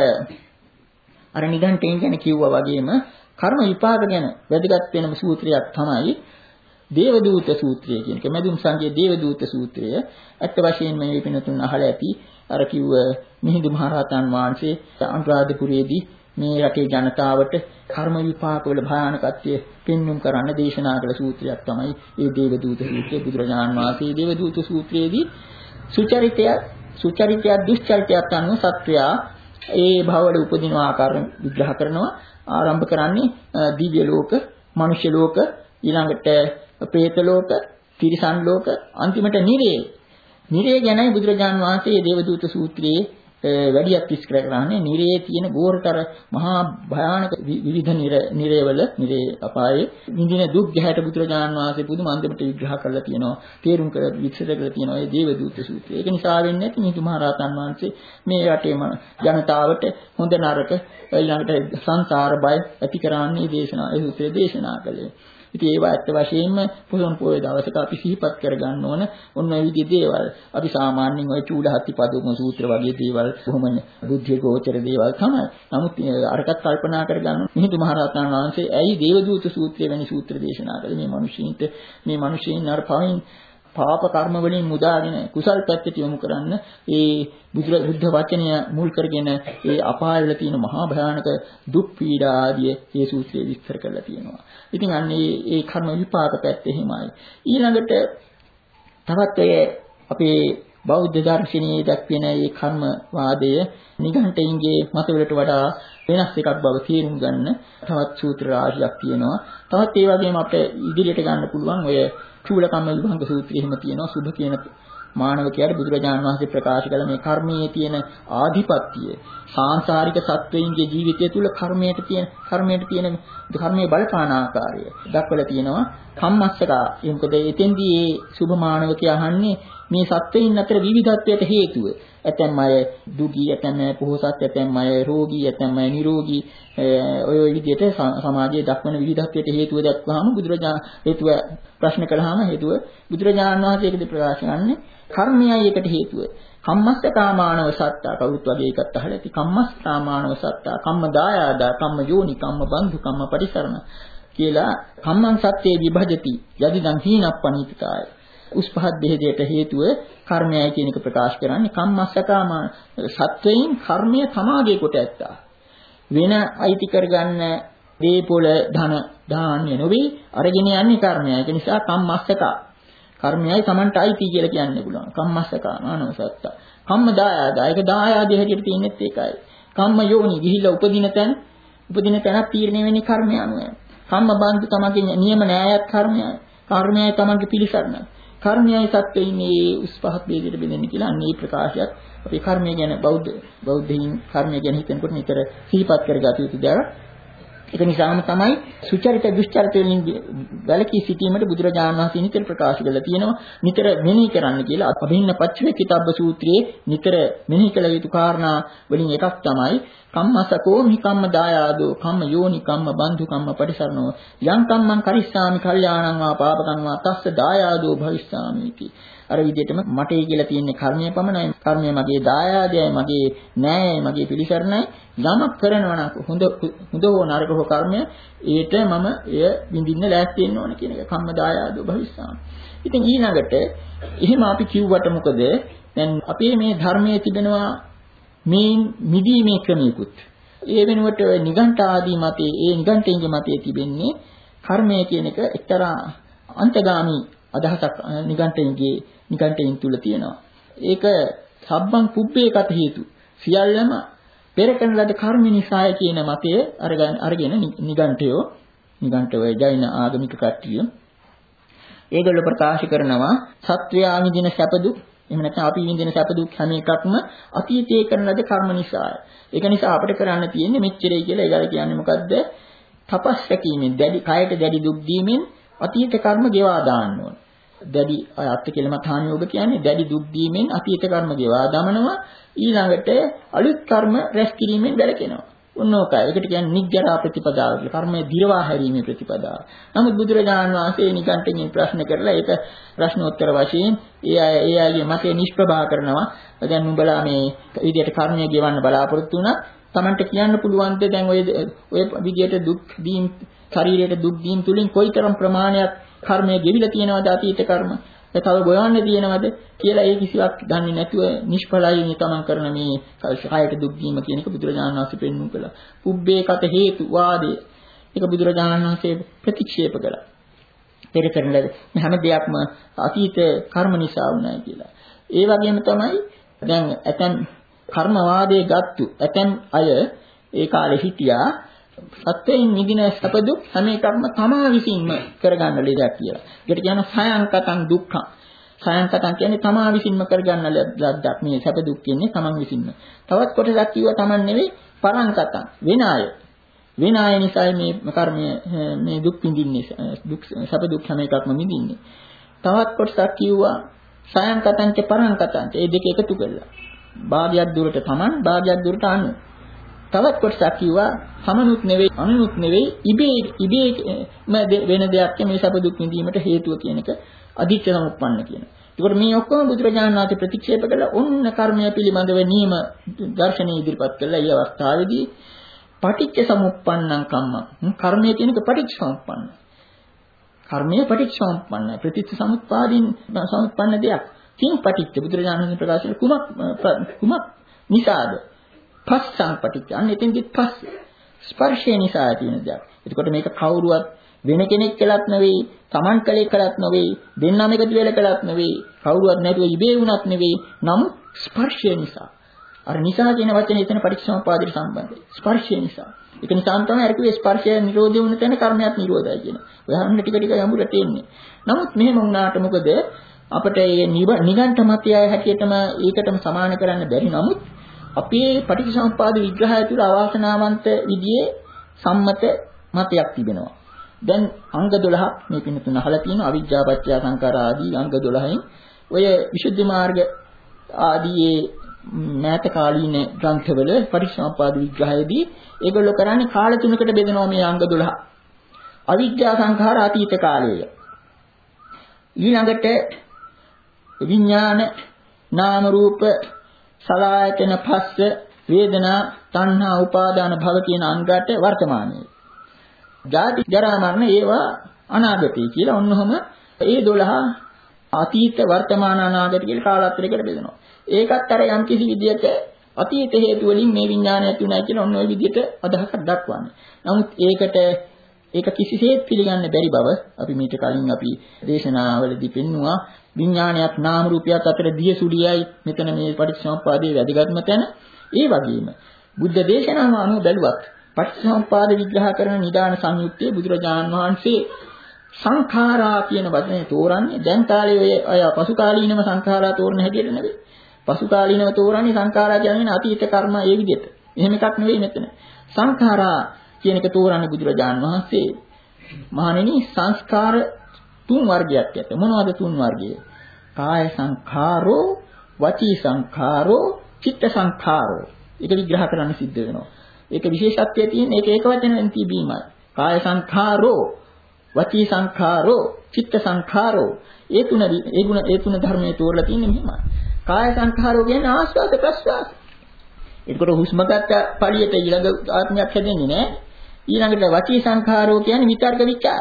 අර නිගණ්ඨයින් ගැන කිව්වා වගේම කර්ම විපාක ගැන වැදගත් වෙනම සූත්‍රයක් තමයි දේවදූත සූත්‍රය කියන එක. මදුම් සංඝයේ දේවදූත සූත්‍රය අත් වශයෙන්ම මේ පිනතුන් අහලා ඇති. අර කිව්ව මිහිඳු මහරහතන් වහන්සේ අනුරාධපුරයේදී මේ රටේ ජනතාවට කර්ම විපාක වල භයානකත්වය පෙන්눔 කරන්න දේශනා කළ සූත්‍රයක් තමයි මේ දේවදූත සූත්‍රය. බුදුරජාණන් වහන්සේ දේවදූත සූත්‍රයේදී සුචරිතය සුචරිතය දුෂ්චරිතයත් අනුව සත්වයා ඒ භවවල උපදින ආකාරය විග්‍රහ කරනවා. ආරම්භ කරන්නේ දිව්‍ය ලෝක, මනුෂ්‍ය ලෝක, ඊළඟට പ്രേත ලෝක, තිරිසන් ලෝක, අන්තිමට නිරේ. නිරේ ගැනයි බුදුරජාණන් වහන්සේ දේවදූත සූත්‍රයේ වැඩියක් විස්තර කරන්නේ. නිරේ තියෙන ගෝරතර මහා භයානක විවිධ නිරේවල නිරේ අපායේ විඳින දුක් ගැහැට බුදුරජාණන් වහන්සේ පුදුම අන්තිමට විග්‍රහ කරලා තියෙනවා. තේරුම් කර විස්තර කරලා තියෙනවා මේ දේවදූත සූත්‍රය. ඒක නිසා වෙන්නේ නැති මිහිඳු මහරහතන් වහන්සේ මේ රටේම ජනතාවට හොඳ නරක ඊළඟට සංසාර බය ඇති කරන්නේ දේශනා ඒ සූත්‍රය දේශනා කළේ. ඉතින් ඒවා ඇත්ත වශයෙන්ම පොසොන් පොයේ දවසක අපි සිහිපත් කරගන්න ඕන ඔන්න ඔය විදිහේ දේවල්. අපි සාමාන්‍යයෙන් ඔය චූලහත්ති පදෝම සූත්‍ර වගේ දේවල් කොහොම බුද්ධිය ගෝචර දේවල් තමයි. නමුත් අරකට කල්පනා කරගන්න මිහිඳු මහරහතන් වහන්සේ ඇයි දේවදූත සූත්‍රය වැනි සූත්‍ර දේශනා කළේ මේ මිනිස්සුන්ට මේ මිනිස්සුන් අර පවින් පාප කර්ම වලින් මුදාගෙන කුසල් පැත්තට යොමු කරන්න ඒ බුද්ධ වචනය මුල් කරගෙන ඒ අපායවල තියෙන මහා භයානක දුක් පීඩා ආදී ඒ සූත්‍රයේ විස්තර කරලා තියෙනවා. ඉතින් අන්නේ ඒ කර්ම විපාක පැත්ත එහෙමයි. ඊළඟට තවත් ඔය අපේ බෞද්ධ දර්ශනයේ දක්වන මේ කර්ම වාදය නිගණ්ඨයින්ගේ මතවලට වඩා වෙනස් එකක් බව තේරුම් ගන්න තවත් සූත්‍ර රාශියක් තියෙනවා. තවත් ඒ වගේම අපිට ඉදිරියට ගන්න පුළුවන් ඔය චූලකම්ම විභංග සූත්‍රය එහෙම තියෙනවා. සුභ කියන මානවකයාට බුදුරජාණන් වහන්සේ ප්‍රකාශ කළ මේ කර්මයේ තියෙන ආධිපත්‍යය සාංශාරික සත්වයින්ගේ ජීවිතය තුළ කර්මයට තියෙන කර්මයට තියෙන කර්මයේ බලපාන ආකාරය දක්වලා තියෙනවා. කම්මස්සකා. ඒ මොකද එතෙන්දී මේ සුභ මානවකයා අහන්නේ මේ සත්වයින් අතර විවිධත්වයට හේතුව. ඇතැම් අය දුගී, ඇතැම් අය පොහොසත්, ඇතැම් අය රෝගී, ඇතැම් අය නිරෝගී ඔය ඔය විදිහට සමාජයේ දක්වන විවිධත්වයට හේතුව දක්වහම බුදුරජාණන් හේතුව ප්‍රශ්න කළාම හේතුව බුදුරජාණන් වහන්සේකදී ප්‍රකාශ කරන්නේ කර්මයයි එකට හේතුව. කම්මස්සකා මානව සත්තා කවුරුත් වගේ එකක් අහලා ඇති. කම්මස්සා මානව සත්තා කම්ම දායාදා කම්ම යෝනි කම්ම බන්ධු කම්ම පරිසරණ කියලා කම්මං සත්‍යේ විභජති යදිදං හීනප්පනීතකාය. උස් පහත් දෙහෙදයට හේතුව කර්මයයි කියන එක ප්‍රකාශ කරන්නේ. කම්මස්සකාම සත්වයින් කර්මය තමාගේ කොට ඇත්තා. වෙන අයිති කරගන්න දීපොළ ධන දාන්නේ නොවේ අරගෙන යන්නේ කර්මයයි. ඒ නිසා කම්මස්සකා කර්මයයි Tamanට අයිති කියලා කියන්න පුළුවන්. කම්මස්සකා මානවසත්ත. කම්ම දායාද. ඒක දායාදයේ හැටියට තියෙනෙත් ඒකයි. කම්ම යෝනි ගිහිල්ලා උපදින තැන උපදින තැනක් තීරණය වෙන්නේ කර්මය අනුවයි. කම්ම බන්ධ තමගේ නියම න්‍යායත් කර්මයයි. කර්මයයි තමගේ පිළිසරණයි. කර්මයයි සත්‍යයේ උස් පහත් වේගයට බෙදෙන්නේ කියලා අන්නේ ප්‍රකාශයක් අපි කර්මය ගැන බෞද්ධ බෞද්ධයින් කර්මය ගැන හිතනකොට නිතර සිහිපත් කරගත යුතු දෙයක්. ඒක නිසාම තමයි සුචරිත දුෂ්චරිත වලින් වැළකී සිටීමට බුදුරජාණන් වහන්සේ නිතර ප්‍රකාශ කරලා තියෙනවා. නිතර මෙනෙහි කරන්න කියලා අභින්න පච්චවේකිතබ්බ සූත්‍රයේ නිතර මෙනෙහි කළ යුතු කාරණා වලින් එකක් තමයි කම්මසකෝ මිකම්ම දායාදෝ කම්ම යෝනි කම්ම බන්ධු කම්ම පරිසරණෝ යං කම්මං කරිස්සාමි කල්යාණං වා පාපකං වා තස්ස දායාදෝ භවිස්සාමි इति. අර විදිහටම මටේ කියලා තියෙන්නේ කර්මය පමණයි. කර්මය මගේ දායාදයයි, මගේ න්‍යායයි, මගේ පිළිසරණයි. යමක් කරනවා නම් හොඳ හොඳ හෝ නරක හෝ කර්මය ඒට මම එය විඳින්න ලෑස්ති වෙන්න ඕන කියන එක කම්ම දායාදෝ භවිස්සාමි. ඉතින් ඊළඟට එහෙම අපි කිව්වට මොකද? දැන් අපේ මේ ධර්මයේ තිබෙනවා මේ මිදීමේ ක්‍රමිකුත්. ඒ වෙනුවට නිගණ්ඨ ආදී මතේ, ඒ නිගණ්ඨයන්ගේ මතේ තිබෙන්නේ කර්මය කියන එක එක්තරා අන්තගාමී අදහසක් නිගණ්ඨයන්ගේ නිගණ්ඨයන් තුල තියෙනවා. ඒක සබ්බං පුබ්බේකත හේතු. සියල්ලම පෙර කරන ලද කර්ම නිසාය කියන මතය අරගෙන අරගෙන නිගණ්ඨයෝ නිගණ්ඨවය ජෛන ආගමික කට්ටිය ඒගොල්ලෝ ප්‍රකාශ කරනවා සත්වයා විඳින සැප දුක් එහෙම නැත්නම් අපි විඳින සැප දුක් හැම එකක්ම අතීතයේ කරන ලද කර්ම නිසාය. ඒක නිසා අපිට කරන්න තියෙන්නේ මෙච්චරයි කියලා ඒගොල්ලෝ කියන්නේ මොකද්ද? තපස් රැකීමෙන් දැඩි කයට දැඩි දුක් දීමෙන් අතීත කර්ම ගෙවා දාන්න ඕන. දැඩි අත් කියලා මතාන යෝග කියන්නේ දැඩි දුක් දීමෙන් අතීත කර්ම ගෙවා දමනවා ඊළඟට අලුත් කර්ම රැස් කිරීමෙන් වැළකෙනවා. ඔන්නෝකයි. ඒකට කියන්නේ නිග්ගරා ප්‍රතිපදාව කියලා. කර්මයේ දිරවා හැරීමේ ප්‍රතිපදාව. නමුත් බුදුරජාණන් වහන්සේ නිකන්ටකින් ප්‍රශ්න කරලා ඒක ප්‍රශ්නෝත්තර වශයෙන් ඒ අය ඒ අයගේ මතය නිෂ්ප්‍රභා කරනවා. දැන් නුඹලා මේ විදියට කර්මය ගෙවන්න බලාපොරොත්තු වුණා. Tamanට කියන්න පුළුවන්ද දැන් ඔය ඔය විදියට දුක් දීම් ශරීරයට දුක් දීම් තුලින් කොයිතරම් ප්‍රමාණයක් කර්මය ගෙවිලා තියෙනවද අතීත කර්ම? ඒ තව ගොයන්න තියෙනවද කියලා ඒ කිසිවක් දන්නේ නැතුව නිෂ්ඵලයි මේ තමන් කරන මේ කායයට දුක් දීම කියන එක බුදුරජාණන් වහන්සේ පෙන්වු කළා. පුබ්බේ කත හේතු වාදය. ඒක බුදුරජාණන් වහන්සේ ප්‍රතික්ෂේප කළා. පෙර කරන ලද හැම දෙයක්ම අතීත කර්ම නිසා වුණා කියලා. ඒ වගේම තමයි දැන් ඇතන් කර්ම වාදයේ ගත්තු ඇතන් අය ඒ කාලේ හිටියා සත්‍යයෙන් නිදින සැප දුක් හැම එකක්ම තමා විසින්ම කරගන්න ලෙඩක් කියලා. ඒකට කියන සයන්කතං දුක්ඛං. සයන්කතං කියන්නේ තමා විසින්ම කරගන්න ලද්දක්. මේ සැප දුක් කියන්නේ තමන් විසින්ම. තවත් කොටසක් කිව්වා තමන් නෙවෙයි පරංකතං වෙන අය. වෙන අය නිසා මේ කර්මය මේ දුක් විඳින්නේ දුක් සැප දුක් හැම එකක්ම විඳින්නේ. තවත් කොටසක් කිව්වා සයන්කතං ච පරංකතං. ඒ දෙක එකතු කරලා. භාගයක් දුරට තමන් භාගයක් දුරට අනු. තවත් කොටසක් කිව්වා සමනුත් නෙවෙයි අනුනුත් නෙවෙයි ඉබේ ඉබේ වෙන දෙයක් මේ සැප දුක් විඳීමට හේතුව කියන එක අධිච්ච සමුප්පන්න කියන. ඒකට මේ ඔක්කොම බුදුරජාණන් වහන්සේ ප්‍රතික්ෂේප කළා. ඔන්න කර්මය පිළිබඳව නියම දර්ශනය ඉදිරිපත් කළා. මේ අවස්ථාවේදී පටිච්ච සමුප්පන්නං කම්මං. කර්මය කියන එක පටිච්ච සමුප්පන්න. කර්මය පටිච්ච සමුප්පන්නයි. ප්‍රතිච්ච සමුප්පාදින් සමුප්පන්න දෙයක්. කිං පටිච්ච බුදුරජාණන් වහන්සේ ප්‍රකාශ කළ කුමක් කුමක් නිසාද? පස්සං පටිච්ච. අන්න එතෙන්දි පස්ස ස්පර්ශය නිසා තියෙන දෙයක්. එතකොට මේක කවුරුවත් වෙන කෙනෙක් කළත් නෙවෙයි, Taman කලේ කළත් නෙවෙයි, දෙන්නම එකතු වෙලා කළත් නෙවෙයි, කවුරුවත් නැතුව ඉබේ වුණත් නෙවෙයි. නමුත් ස්පර්ශය නිසා. අර නිසා කියන වචනේ එතන පටිච්චසමුපාදයට සම්බන්ධයි. ස්පර්ශය නිසා. ඒක නිසාම තමයි අර කිව්වේ ස්පර්ශය නිරෝධය වුණ තැන කර්මයක් නිරෝධයි කියන. ඔය හරියට ටික ටික යමුරට එන්නේ. නමුත් මෙහෙම වුණාට මොකද අපිට මේ නිගණ්ඨ මතය හැටියටම ඒකටම සමාන කරන්න බැරි. නමුත් අපේ පටිච්චසමුප්පාද විග්‍රහය තුළ අවාසනාවන්ත විදිහේ සම්මත මතයක් තිබෙනවා. දැන් අංග දොළහක් මේ පින්න තුන අහලා තියෙනවා. අවිජ්ජා පත්‍ය සංඛාර ආදී අංග දොළහෙන් ඔය විසුද්ධි මාර්ග ආදී මෑත කාලීන ග්‍රන්ථවල පටිච්චසමුප්පාද විග්‍රහයේදී ඒගොල්ලෝ කරන්නේ කාල තුනකට බෙදනවා මේ අංග දොළහ. අවිජ්ජා සංඛාර අතීත කාලය. ඊළඟට විඥාන නාම රූප සලආයතන පස්ස වේදනා තණ්හා උපාදාන භව කියන අංගات වර්තමානයේ. ජාති ජරා මරණ ඒවා අනාගතයි කියලා ඔන්නෝම ඒ දොළහ අතීත වර්තමාන අනාගත කියලා කාලාන්තරයකට බෙදෙනවා. ඒකත් අර යම් කිසි විදියක අතීත හේතු වලින් මේ විඥානය ඇති උනායි කියලා ඔන්න ඔය විදියට අදහසක් දක්වන්නේ. නමුත් ඒකට ඒක කිසිසේත් පිළිගන්න බැරි බව අපි මීට කලින් අපි දේශනාවලදී පෙන්නුවා. විඥානයත් නාම රූපයත් අතර දියසුලියයි මෙතන මේ පටිච්චසමුප්පාදයේ වැදගත්ම තැන. ඒ වගේම බුද්ධ දේශනාව අනුව බැලුවත් පටිච්චසමුප්පාද විග්‍රහ කරන නිදාන සංයුත්තේ බුදුරජාණන් වහන්සේ සංඛාරා කියන වචනේ තෝරන්නේ දැන් කාලේ ඔය අය පසු කාලීනව සංඛාරා තෝරන හැටියට නෙවෙයි. පසු කාලීනව තෝරන්නේ සංඛාරා කියන්නේ අතීත කර්ම ඒ විදිහට. එහෙම එකක් නෙවෙයි මෙතන. සංඛාරා කියන එක තෝරන්නේ බුදුරජාණන් වහන්සේ මහණෙනි සංස්කාර තුන් වර්ගයක් ඇත. මොනවද තුන් වර්ගය? කාය සංඛාරෝ, වචී සංඛාරෝ, චිත්ත සංඛාරෝ. ඒක විග්‍රහ කරන්න සිද්ධ වෙනවා. ඒක විශේෂත්වයේ තියෙන ඒක ඒක වචනෙන් තිබීමයි. කාය සංඛාරෝ, වචී සංඛාරෝ, චිත්ත සංඛාරෝ. ඒ තුන ඒ ගුණ ඒ තුන ධර්මයේ තෝරලා තියෙන්නේ මෙහෙමයි. කාය සංඛාරෝ කියන්නේ ආස්වාද ප්‍රස්වාස. ඒකට හුස්ම ගන්න පළියට ඊළඟ ආත්මයක් හැදෙන්නේ නැහැ. ඊළඟට වචී සංඛාරෝ කියන්නේ විතර්ක විචාර.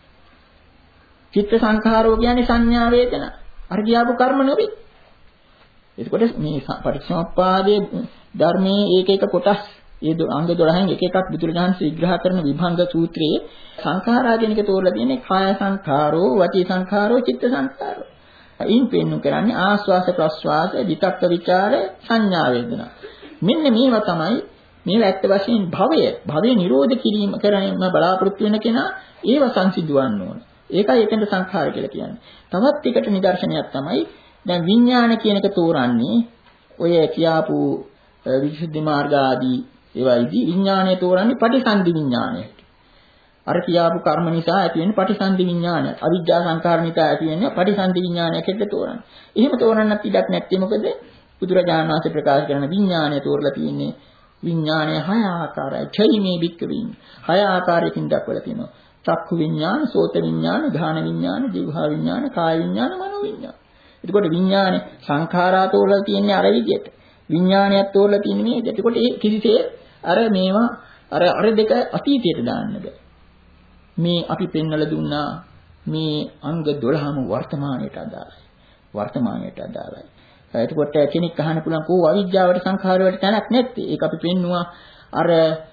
චිත්ත සංඛාරෝ කියන්නේ සංඥා වේදනා. අර කියාපු කර්ම නෙවෙයි. එතකොට මේ පටිච්චසමුප්පාදයේ ධර්මයේ ඒක එක කොටස් ඒ අංග දොළහෙන් එක එකක් බුදුරජාණන් විග්‍රහ කරන විභංග සූත්‍රයේ සංඛාරා කියන එක තෝරලා තියෙන්නේ කාය සංඛාරෝ, වචී සංඛාරෝ, චිත්ත සංඛාරෝ. අයින් පෙන්නු කරන්නේ ආස්වාස ප්‍රස්වාස, විතක්ක විචාර, සංඥා වේදනා. මෙන්න මේවා තමයි මේවා ඇත්ත වශයෙන් භවය, භවයේ නිරෝධ කිරීම කරගෙන බලාපොරොත්තු වෙන කෙනා ඒව සංසිඳවන්න ඕන. ඒකයි එතෙන්ට සංඛාර කියලා කියන්නේ. තවත් එකට නිදර්ශනයක් තමයි දැන් විඥාන කියන එක තෝරන්නේ ඔය කියාපු විසුද්ධි මාර්ග ආදී ඒවයිදී විඥානය තෝරන්නේ පටිසන්ධි විඥානය. අර කියාපු කර්ම නිසා ඇති වෙන පටිසන්ධි විඥානය. අවිජ්ජා සංඛාර නිසා ඇති වෙන පටිසන්ධි විඥානයක් එක්ක තෝරන්නේ. එහෙම තෝරන්නත් ඉඩක් නැත්තේ මොකද? බුදුරජාණන් වහන්සේ ප්‍රකාශ කරන විඥානය තෝරලා තියෙන්නේ විඥානය හය ආකාරයි. චෛමේ බික්කවින් හය ආකාරයකින් දක්වලා තියෙනවා. චක්ඛු විඥාන, සෝත විඥාන, ධාන විඥාන, જીවහා විඥාන, කාය විඥාන, මනෝ විඥාන. එතකොට විඥානේ සංඛාරා තෝරලා තියෙන්නේ අර විදියට. විඥානයත් තෝරලා තියෙන්නේ මේ විදියට. එතකොට ඒ කිසිසේත් අර මේවා අර අර දෙක අතීතයට දාන්න බෑ. මේ අපි පෙන්වලා දුන්නා මේ අංග දොළහම වර්තමානයට අදාළයි. වර්තමානයට අදාළයි. එතකොට කෙනෙක් අහන්න පුළුවන් කෝ අවිජ්ජාවට සංඛාර වලට තැනක් නැත්තේ. ඒක අපි පෙන්නුවා අර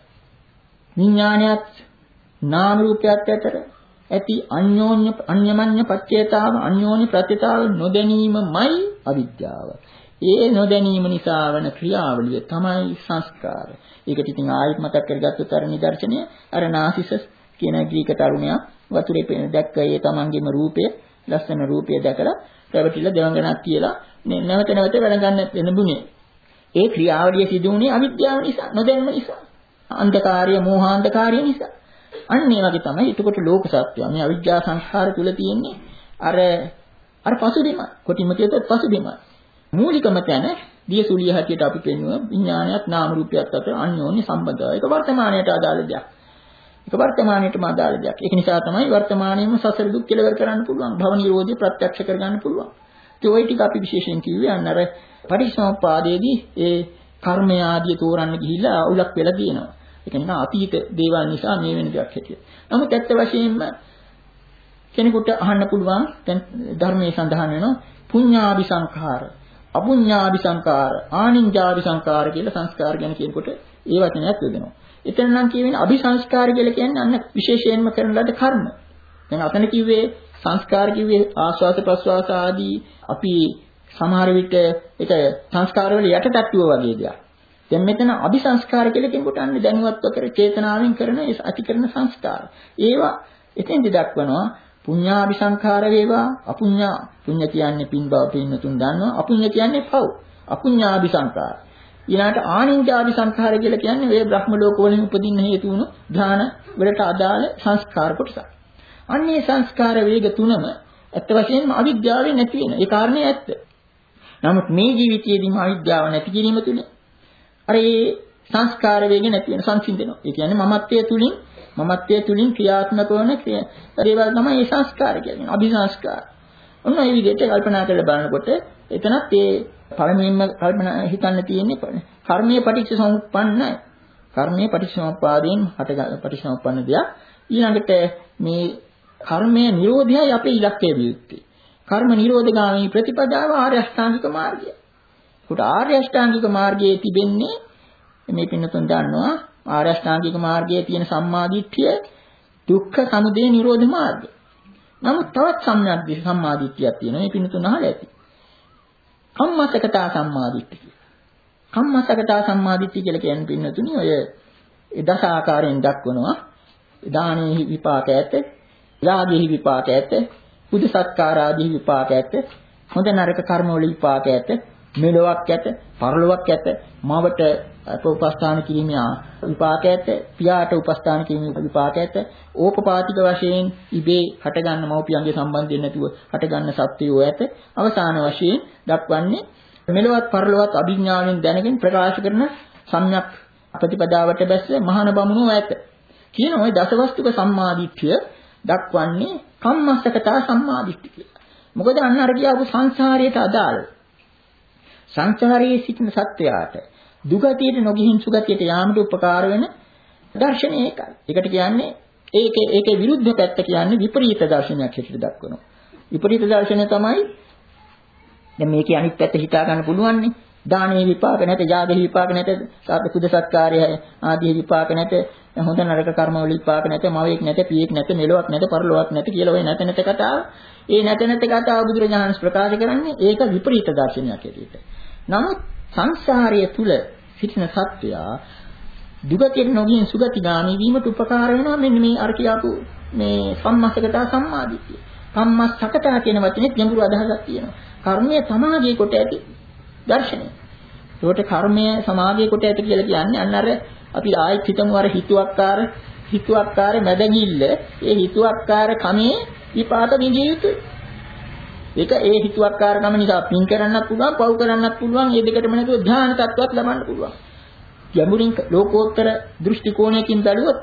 විඥානයත් නාම රූපයත් අතර ඇති අන්‍යෝන්‍ය අන්‍යමඤ්ඤ පච්චේතාව අන්‍යෝන්‍ය ප්‍රත්‍යතාව නොදැනීමමයි අවිද්‍යාව. ඒ නොදැනීම නිසා වන ක්‍රියාවලිය තමයි සංස්කාර. ඒකට ඉතින් ආයෙත් මතක් කරගත්තොත් අර නිදර්ශනය අර නාසිසස් කියන ග්‍රීක තරුණයා වතුරේ දැක්ක ඒ තමන්ගේම රූපය ලස්සන රූපය දැකලා පැවතිලා දෙවඟනක් කියලා නැවත නැවත වැඩ ගන්න වෙනබුනේ. ඒ ක්‍රියාවලිය සිදු වුණේ අවිද්‍යාව නිසා, නොදැනීම නිසා. අන්ධකාරය, මෝහාන්ධකාරය නිසා. අන්න ඒ වගේ තමයි ඊටකොට ලෝක සත්‍යය. මේ අවිද්‍යා සංස්කාර තුල තියෙන්නේ අර අර පසුබිම. කොටිම කියතොත් පසුබිම. මූලිකම තැන දියසුලිය හැටියට අපි පෙන්වුවා විඥානයත් නාම රූපයත් අතර අන්‍යෝන්‍ය සම්බන්ධය. ඒක වර්තමානයට අදාළ දෙයක්. ඒක වර්තමානයටම අදාළ දෙයක්. ඒක නිසා තමයි වර්තමානයේම සසර දුක් කෙලවර කරන්න පුළුවන්. භව නිරෝධය ප්‍රත්‍යක්ෂ කරගන්න පුළුවන්. ඒ ඔය ටික අපි විශේෂයෙන් කිව්වේ අන්න අර පටිච්චසමුප්පාදයේදී ඒ කර්ම ආදී තෝරන්න ගිහිල්ලා අවුලක් වෙලා තියෙනවා. ඒක නිසා අතීත දේවල් නිසා මේ වෙන දෙයක් හැටියට. නමුත් ඇත්ත වශයෙන්ම කෙනෙකුට අහන්න පුළුවන් දැන් ධර්මයේ සඳහන් වෙනවා පුඤ්ඤාභි සංඛාර, අපුඤ්ඤාභි සංඛාර, ආනිඤ්ඤාභි සංඛාර කියලා සංස්කාර ගැන කියනකොට ඒ වචනයක් යොදනවා. එතන නම් කියවෙන්නේ අභිසංස්කාර කියලා කියන්නේ අන්න විශේෂයෙන්ම කරන ලද කර්ම. දැන් අතන කිව්වේ සංස්කාර කිව්වේ ආස්වාද ප්‍රස්වාස ආදී අපි සමහර විට ඒක සංස්කාර වල යටටට්ටුව වගේ දෙයක්. දැන් මෙතන අභිසංස්කාර කියලා කියනකොට අන්න දැනුවත්ව කර චේතනාවෙන් කරන ඒ අති කරන සංස්කාර. ඒවා එතෙන්දි දක්වනවා පුඤ්ඤාභි සංඛාර වේවා අපුඤ්ඤා පුඤ්ඤ කියන්නේ පින් බව පින්නතුන් දන්නවා අපුඤ්ඤ කියන්නේ පව් අපුඤ්ඤාභි සංඛාර. ඊළාට ආනිඤ්ඤාභි සංඛාර කියලා කියන්නේ මේ බ්‍රහ්ම ලෝක වලින් උපදින්න හේතු වුණු ධාන වලට අදාළ සංස්කාර කොටස. අන්නේ සංස්කාර වේග තුනම ඇත්ත වශයෙන්ම අවිද්‍යාවෙන් නැති වෙන. ඒ කාරණේ ඇත්ත. නමුත් මේ ජීවිතයේදීම අවිද්‍යාව නැති කිරීම තුළ අර ඒ සංස්කාර වේග නැති වෙන සංසිඳනවා. ඒ කියන්නේ මමත්වයේ තුලින් මමත්වයේ තුලින් ක්‍රියාත්මක වන දේවල් තමයි මේ සංස්කාර කියන්නේ. අභිසංස්කාර. ඔන්න ඒ විදිහට කල්පනා කරලා බලනකොට එතනත් ඒ පළමුවෙන්ම කල්පනා හිතන්න තියෙන්නේ කර්මීය පටිච්චසමුප්පන්නයි. කර්මීය පටිච්චසමුප්පාදයෙන් හට පටිච්චසමුප්පන්න දෙයක්. ඊළඟට මේ කර්මය නිරෝධයයි අපේ ඉලක්කය වියුත්තේ. කර්ම නිරෝධගාමී ප්‍රතිපදාව ආර්ය අෂ්ටාංගික මාර්ගය. ඒකට ආර්ය අෂ්ටාංගික මාර්ගයේ තිබෙන්නේ මේ පින්නතුන් දන්නවා ආර්ය අෂ්ටාංගික මාර්ගයේ තියෙන සම්මාදිට්ඨිය දුක්ඛ සමුදය නිරෝධ මාර්ගය. නමුත් තවත් සම්‍යක් සම්මාදිට්ඨියක් තියෙනවා. මේ පිණුතුන අහලා ඇති. කම්මසකතා සම්මාදිට්ඨිය. කම්මසකතා සම්මාදිට්ඨිය කියලා කියන්නේ පින්නතුනි ඔය දස ආකාරයෙන් දක්වනවා. දානෙහි විපාක ඇත, යාගෙහි විපාක ඇත, බුදු සත්කාර ආදී විපාක ඇත, හොඳ නරක කර්ම වල විපාක ඇත, මෙලොවක් ඇත, පරලොවක් ඇත, මවට උපස්ථාන කිරීමේ විපාක ඇත, පියාට උපස්ථාන කිරීමේ විපාක ඇත, ඕපපාතික වශයෙන් ඉබේ හටගන්න මව්පියන්ගේ සම්බන්ධයෙන් නැතුව හටගන්න සත්‍යයෝ ඇත. අවසාන වශයෙන් දක්වන්නේ මෙලොවත් පරලොවත් අභිඥාවෙන් දැනගෙන ප්‍රකාශ කරන සම්‍යක් ප්‍රතිපදාවට බැස්ස මහාන බමුණෝ ඇත. කියන ওই දසවස්තුක සම්මාදිට්ඨිය දක්වන්නේ කම්මස්සකතා සම්මාදිට්ඨිය කියලා. මොකද අන්න අර කියපු සංසාරයට අදාළ සංසාරයේ සිටින සත්‍යයට දුගතියට නොගිහින් සුගතියට යාමට උපකාර වෙන දර්ශනය ඒකයි. ඒකට කියන්නේ ඒකේ ඒකේ විරුද්ධ පැත්ත කියන්නේ විපරීත දර්ශනයක් හැටියට දක්වනවා. විපරීත දර්ශනය තමයි දැන් මේකේ අනිත් පැත්ත හිතා ගන්න පුළුවන් නේ. දානයේ විපාක නැත, යාගේ විපාක නැත, සාපකුද සත්කාරය ආදී විපාක නැත, හොඳ නරක කර්ම වල විපාක නැත, මවෙක් නැත, පියෙක් නැත, මෙලොවක් නැත, පරලොවක් නැත කියලා ඔය නැත නැත කතාව. ඒ නැත නැත කතාව බුදුරජාණන් ප්‍රකාශ කරන්නේ ඒක විපරීත දර්ශනයක් හැටියට. නමුත් සංසාරය තුල සිටින සත්‍යය දුගතියට නොගින් සුගතිගාමී වීමට උපකාර වෙනවා මෙන්න මේ අර කියපු මේ සම්මස්සකතා සම්මාදිට්ඨිය. සම්මස්සකතා කියන වචනේ ගැඹුරු අදහසක් තියෙනවා. කර්මය සමාගයේ කොට ඇති දර්ශනය. ඒකට කර්මය සමාගයේ කොට ඇති කියලා කියන්නේ අන්න අර අපි ආයෙත් හිතමු අර හිතුවක්කාර හිතුවක්කාර මැදගිල්ල ඒ හිතුවක්කාර කමේ විපාක විඳිය යුතුයි. ඒක ඒ හිතුවක්කාරකම නිසා පින් කරන්නත් පුළුවන්, පව් කරන්නත් පුළුවන්, මේ දෙකටම නැතුව ධ්‍යාන තත්ත්වයක් ලබන්න පුළුවන්. ගැඹුරින් ලෝකෝත්තර දෘෂ්ටි කෝණයකින් බැලුවොත්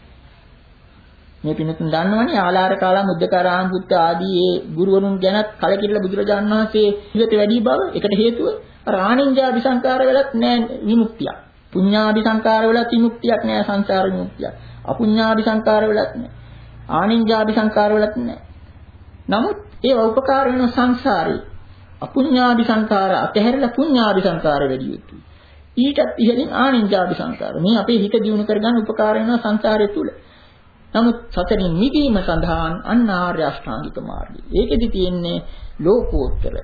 මේ පින්නතුන් දන්නවනේ ආලාර කාලා මුද්දකාරාම පුත්ත ආදී ඒ ගුරුවරුන් ගැනත් කලකිරලා බුදුරජාණන් වහන්සේ ඉවත වැඩි බව. ඒකට හේතුව අර ආනින්ජාභි සංකාර වලත් නෑ විමුක්තියක්. පුඤ්ඤාභි සංකාර වලත් විමුක්තියක් නෑ, සංසාර විමුක්තියක්. අපුඤ්ඤාභි සංකාර වලත් නෑ. ආනින්ජාභි සංකාර වලත් නෑ. නමුත් ඒ උපකාර වෙන සංසාරේ අපුඤ්ඤාභි සංකාර අතහැරලා පුඤ්ඤාභි සංකාර වැඩි යුතුයි. ඊටත් ඉහළින් ආනින්ජාභි සංකාර. මේ අපේ හිත දියුණු කරගන්න උපකාර වෙන සංසාරය තුල. නමුත් සතරින් නිදීම සඳහා අන්න ආර්ය අෂ්ටාංගික මාර්ගය. ඒකෙදි තියෙන්නේ ලෝකෝත්තර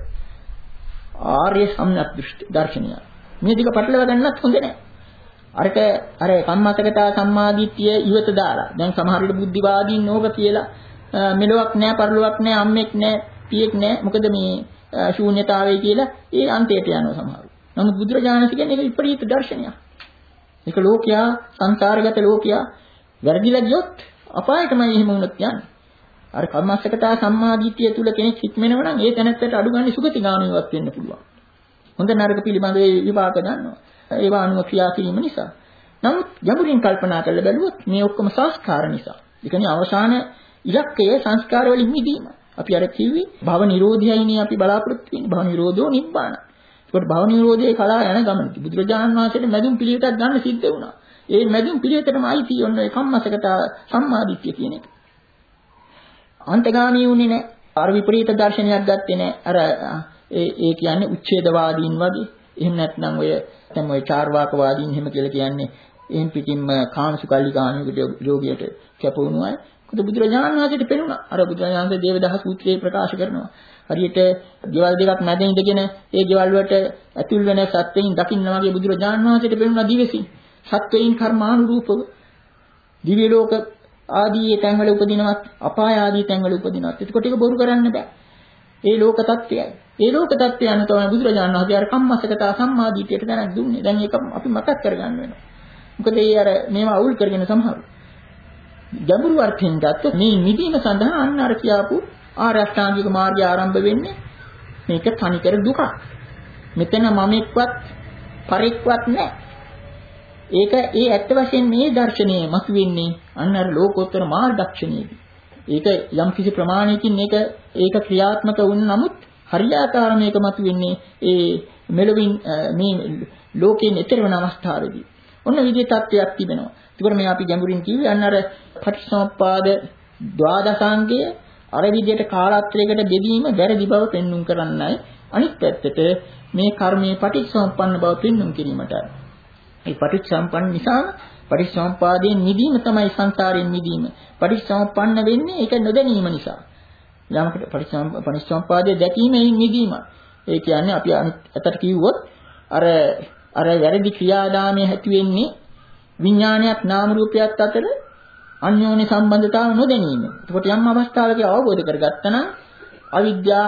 ආර්ය සම්‍යක් දර්ශනය. මේ දෙක පටලවා ගන්නත් හොඳ නැහැ. අරක අර කම්මසකතා සම්මාදිට්ඨිය ඉවත දාලා දැන් සමහර විට බුද්ධිවාදීන් නෝක කියලා මෙලොවක් නැහැ, පරලොවක් නැහැ, අම්මෙක් නැහැ, පියෙක් නැහැ. මොකද මේ ශූන්‍යතාවය කියලා ඒ අන්තයට යනවා සමහරු. නමුත් බුදුරජාණන් කියන්නේ ඒක විපරීත දර්ශනයක්. ඒක ලෝකයා සංසාරගත ලෝකයා වැරදිලා ගියොත් අපායටමයි එහෙම වුණොත් යන්නේ. අර කම්මස්සකතා සම්මාදිට්ඨිය තුල කෙනෙක් හික්මෙනවා නම් ඒ තැනත්තට අඩු ගන්න සුගතිගාමීවත් වෙන්න පුළුවන්. හොඳ නරක පිළිබඳව විපාක ගන්නවා. ඒවා අනුව ක්‍රියා කිරීම නිසා. නමුත් ගැඹුරින් කල්පනා කරලා බැලුවොත් මේ ඔක්කොම සංස්කාර නිසා. ඒ කියන්නේ අවසාන ඉලක්කය සංස්කාර වලින් මිදීම. අපි අර කිව්වේ භව නිරෝධයයිනේ අපි බලාපොරොත්තු වෙන්නේ. භව නිරෝධෝ නිබ්බාන. ඒකට භව නිරෝධයේ කලාව යන ගමනදී බුදුරජාණන් වහන්සේට මැදුම් පිළිවෙතක් ගන්න සිද්ධ වුණා. ඒ මැදුම් පිළිවෙතටම අයිති ඔන්න ඒ කම්මසකතා සම්මාදිට්ඨිය කියන එක. අන්තගාමී වුණේ නැහැ. අර විපරීත දර්ශනයක් ගත්තේ නැහැ. අර ඒ ඒ කියන්නේ උච්ඡේදවාදීන් වගේ. එහෙම නැත්නම් ඔය තමයි ඔය චාර්වාකවාදීන් එහෙම කියලා කියන්නේ එහෙන් පිටින්ම කාමසුකල්ලි කාණියකට යෝගියට කැපවුණු අය. මොකද බුදුරජාණන් වහන්සේට පෙනුණා. අර බුදුරජාණන් වහන්සේ දේවදහ සූත්‍රයේ ප්‍රකාශ කරනවා. හරියට ගෙවල් දෙකක් මැද ඉඳගෙන ඒ ගෙවල් වලට ඇතුල් වෙන සත්වයින් දකින්න වගේ බුදුරජාණන් වහන්සේට පෙනුණා දිවසින්. සත්වයින් කර්මානුරූපව දිව්‍ය ලෝක ආදී තැන්වල උපදිනවත් අපාය ආදී තැන්වල උපදිනවත්. ඒකට ඒක බොරු කරන්න බෑ. ඒ ලෝක තත්ත්වයයි. ඒ ලෝක තත්ත්වය අනුව තමයි බුදුරජාණන් වහන්සේ අර කම්මස්සකතා සම්මාදිටියට දැනක් දුන්නේ. දැන් ඒක අපි මතක් කරගන්න වෙනවා. මොකද ඒ අර මේවා අවුල් කරගෙන සමහරු ගැඹුරු අර්ථයෙන් ගත්තොත් මේ නිදීම සඳහා අන්න අර කියාපු ආර්ය අෂ්ටාංගික මාර්ගය ආරම්භ වෙන්නේ මේක තනිකර දුකක්. මෙතන මමෙක්වත් පරෙක්වත් නැහැ. ඒක ඒ ඇත්ත වශයෙන් මේ දර්ශනයේ මතුවෙන්නේ අන්න අර ලෝකෝත්තර මාර්ගක්ෂණයේදී. ඒක යම් කිසි ප්‍රමාණයකින් මේක ඒක ක්‍රියාත්මක වුණ නමුත් හරියාකාර මේක මතුවෙන්නේ ඒ මෙලොවින් මේ ලෝකයෙන් ඈතර වෙන අවස්ථාවේදී. ඔන්න විදිහේ තත්ත්වයක් තිබෙනවා. ඒකට මේ අපි ගැඹුරින් කිව්වේ අන්න අර පටිච්චසමුප්පාද ද්වාදසාංගය අර විදිහට කාලත්‍රයකට බෙදීම වැරදි බව පෙන්눔 කරන්නයි. අනිත් පැත්තට මේ කර්මයේ පටිච්චසමුප්පන්න බව පෙන්눔 කිරීමටයි. ඒ පටිච්චසමුප්පන්න නිසා පටිච්චසමුපාදයෙන් නිදීම තමයි සංසාරයෙන් නිදීම. පටිච්චසමුප්පන්න වෙන්නේ ඒක නොදැනීම නිසා. යමකට පටිච්චසමුපාදයේ දැකීමෙන් නිදීම. ඒ කියන්නේ අපි අතට කිව්වොත් අර අර වැරදි ක්‍රියාදාමයේ ඇති වෙන්නේ විඥානයක් නාම රූපයක් අතර අන්‍යෝන්‍ය සම්බන්ධතාව නොදැනීම. එතකොට යම් අවස්ථාවක අවබෝධ කරගත්තා නම් අවිද්‍යා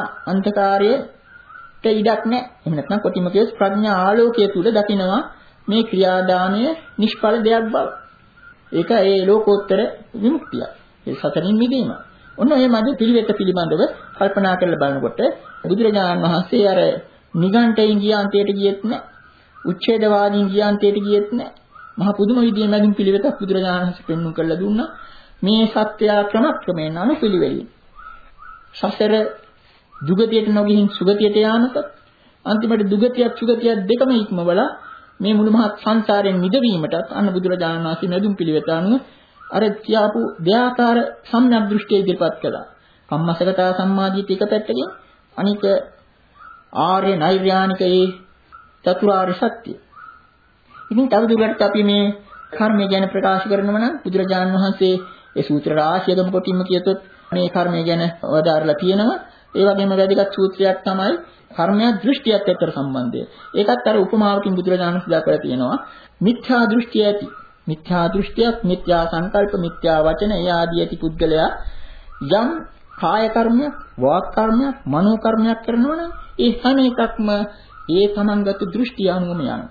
අන්ධකාරයට ඉඩක් නැහැ. එහෙම නැත්නම් කොටිම කියස් ප්‍රඥා ආලෝකයේ තුල දකිනවා මේ ක්‍රියාදාමය නිෂ්ඵල දෙයක් බව. ඒක ඒ ලෝකෝත්තර විමුක්තිය. ඒ සතරින් මිදීම. ඔන්න ඔය මැද පිළිවෙත පිළිබඳව කල්පනා කරලා බලනකොට බුදුරජාණන් වහන්සේ අර නිගණ්ඨයෙන් ගියාන්තයට ගියෙත් නැහැ. උච්ඡේදවාදීන් ගියාන්තයට ගියෙත් නැහැ. මහ පුදුම විදිහේ මැදින් පිළිවෙතක් බුදුරජාණන් වහන්සේ පෙන්වු කරලා දුන්නා. මේ සත්‍ය ක්‍රමක්‍රමයෙන් අනුපිළිවෙලින් සසර දුගතියට නොගිහින් සුගතියට යාමක අන්තිමට දුගතියත් සුගතියත් දෙකම ඉක්මවලා මේ මුළු මහත් සංසාරයෙන් මිදවීමටත් අන්න බුදුරජාණන් වහන්සේ මැදුම් පිළිවෙත අනුව අර කියාපු දෙආකාර සම්‍යක් දෘෂ්ටිය ඉදිරිපත් කළා. කම්මසගතා සම්මාදිට එක පැත්තකින් අනික ආර්ය නෛර්යානික ඒ චතුරාර්ය සත්‍ය. ඉතින් තවදුරටත් අපි මේ කර්මය ගැන ප්‍රකාශ කරනවා නම් බුදුරජාණන් වහන්සේ ඒ සූත්‍ර රාශියකම කොටින්ම කියතොත් මේ කර්මය ගැන වදාරලා තියෙනවා. ඒ වගේම වැදගත් සූත්‍රයක් තමයි කර්මය දෘෂ්ටියත් එක්ක සම්බන්ධය. ඒකත් අර උපමාවකින් බුදුරජාණන් වහන්සේ දක්වලා තියෙනවා. මිත්‍යා දෘෂ්ටිය ඇති. මිත්‍යා දෘෂ්ටියක්, මිත්‍යා සංකල්ප, මිත්‍යා වචන ඒ ආදී ඇති පුද්ගලයා යම් කාය කර්මයක්, වාක් කර්මයක්, මනෝ කර්මයක් කරනවා නම් ඒ හැම එකක්ම ඒ තමන්ගත දෘෂ්ටිය අනුවම යනවා.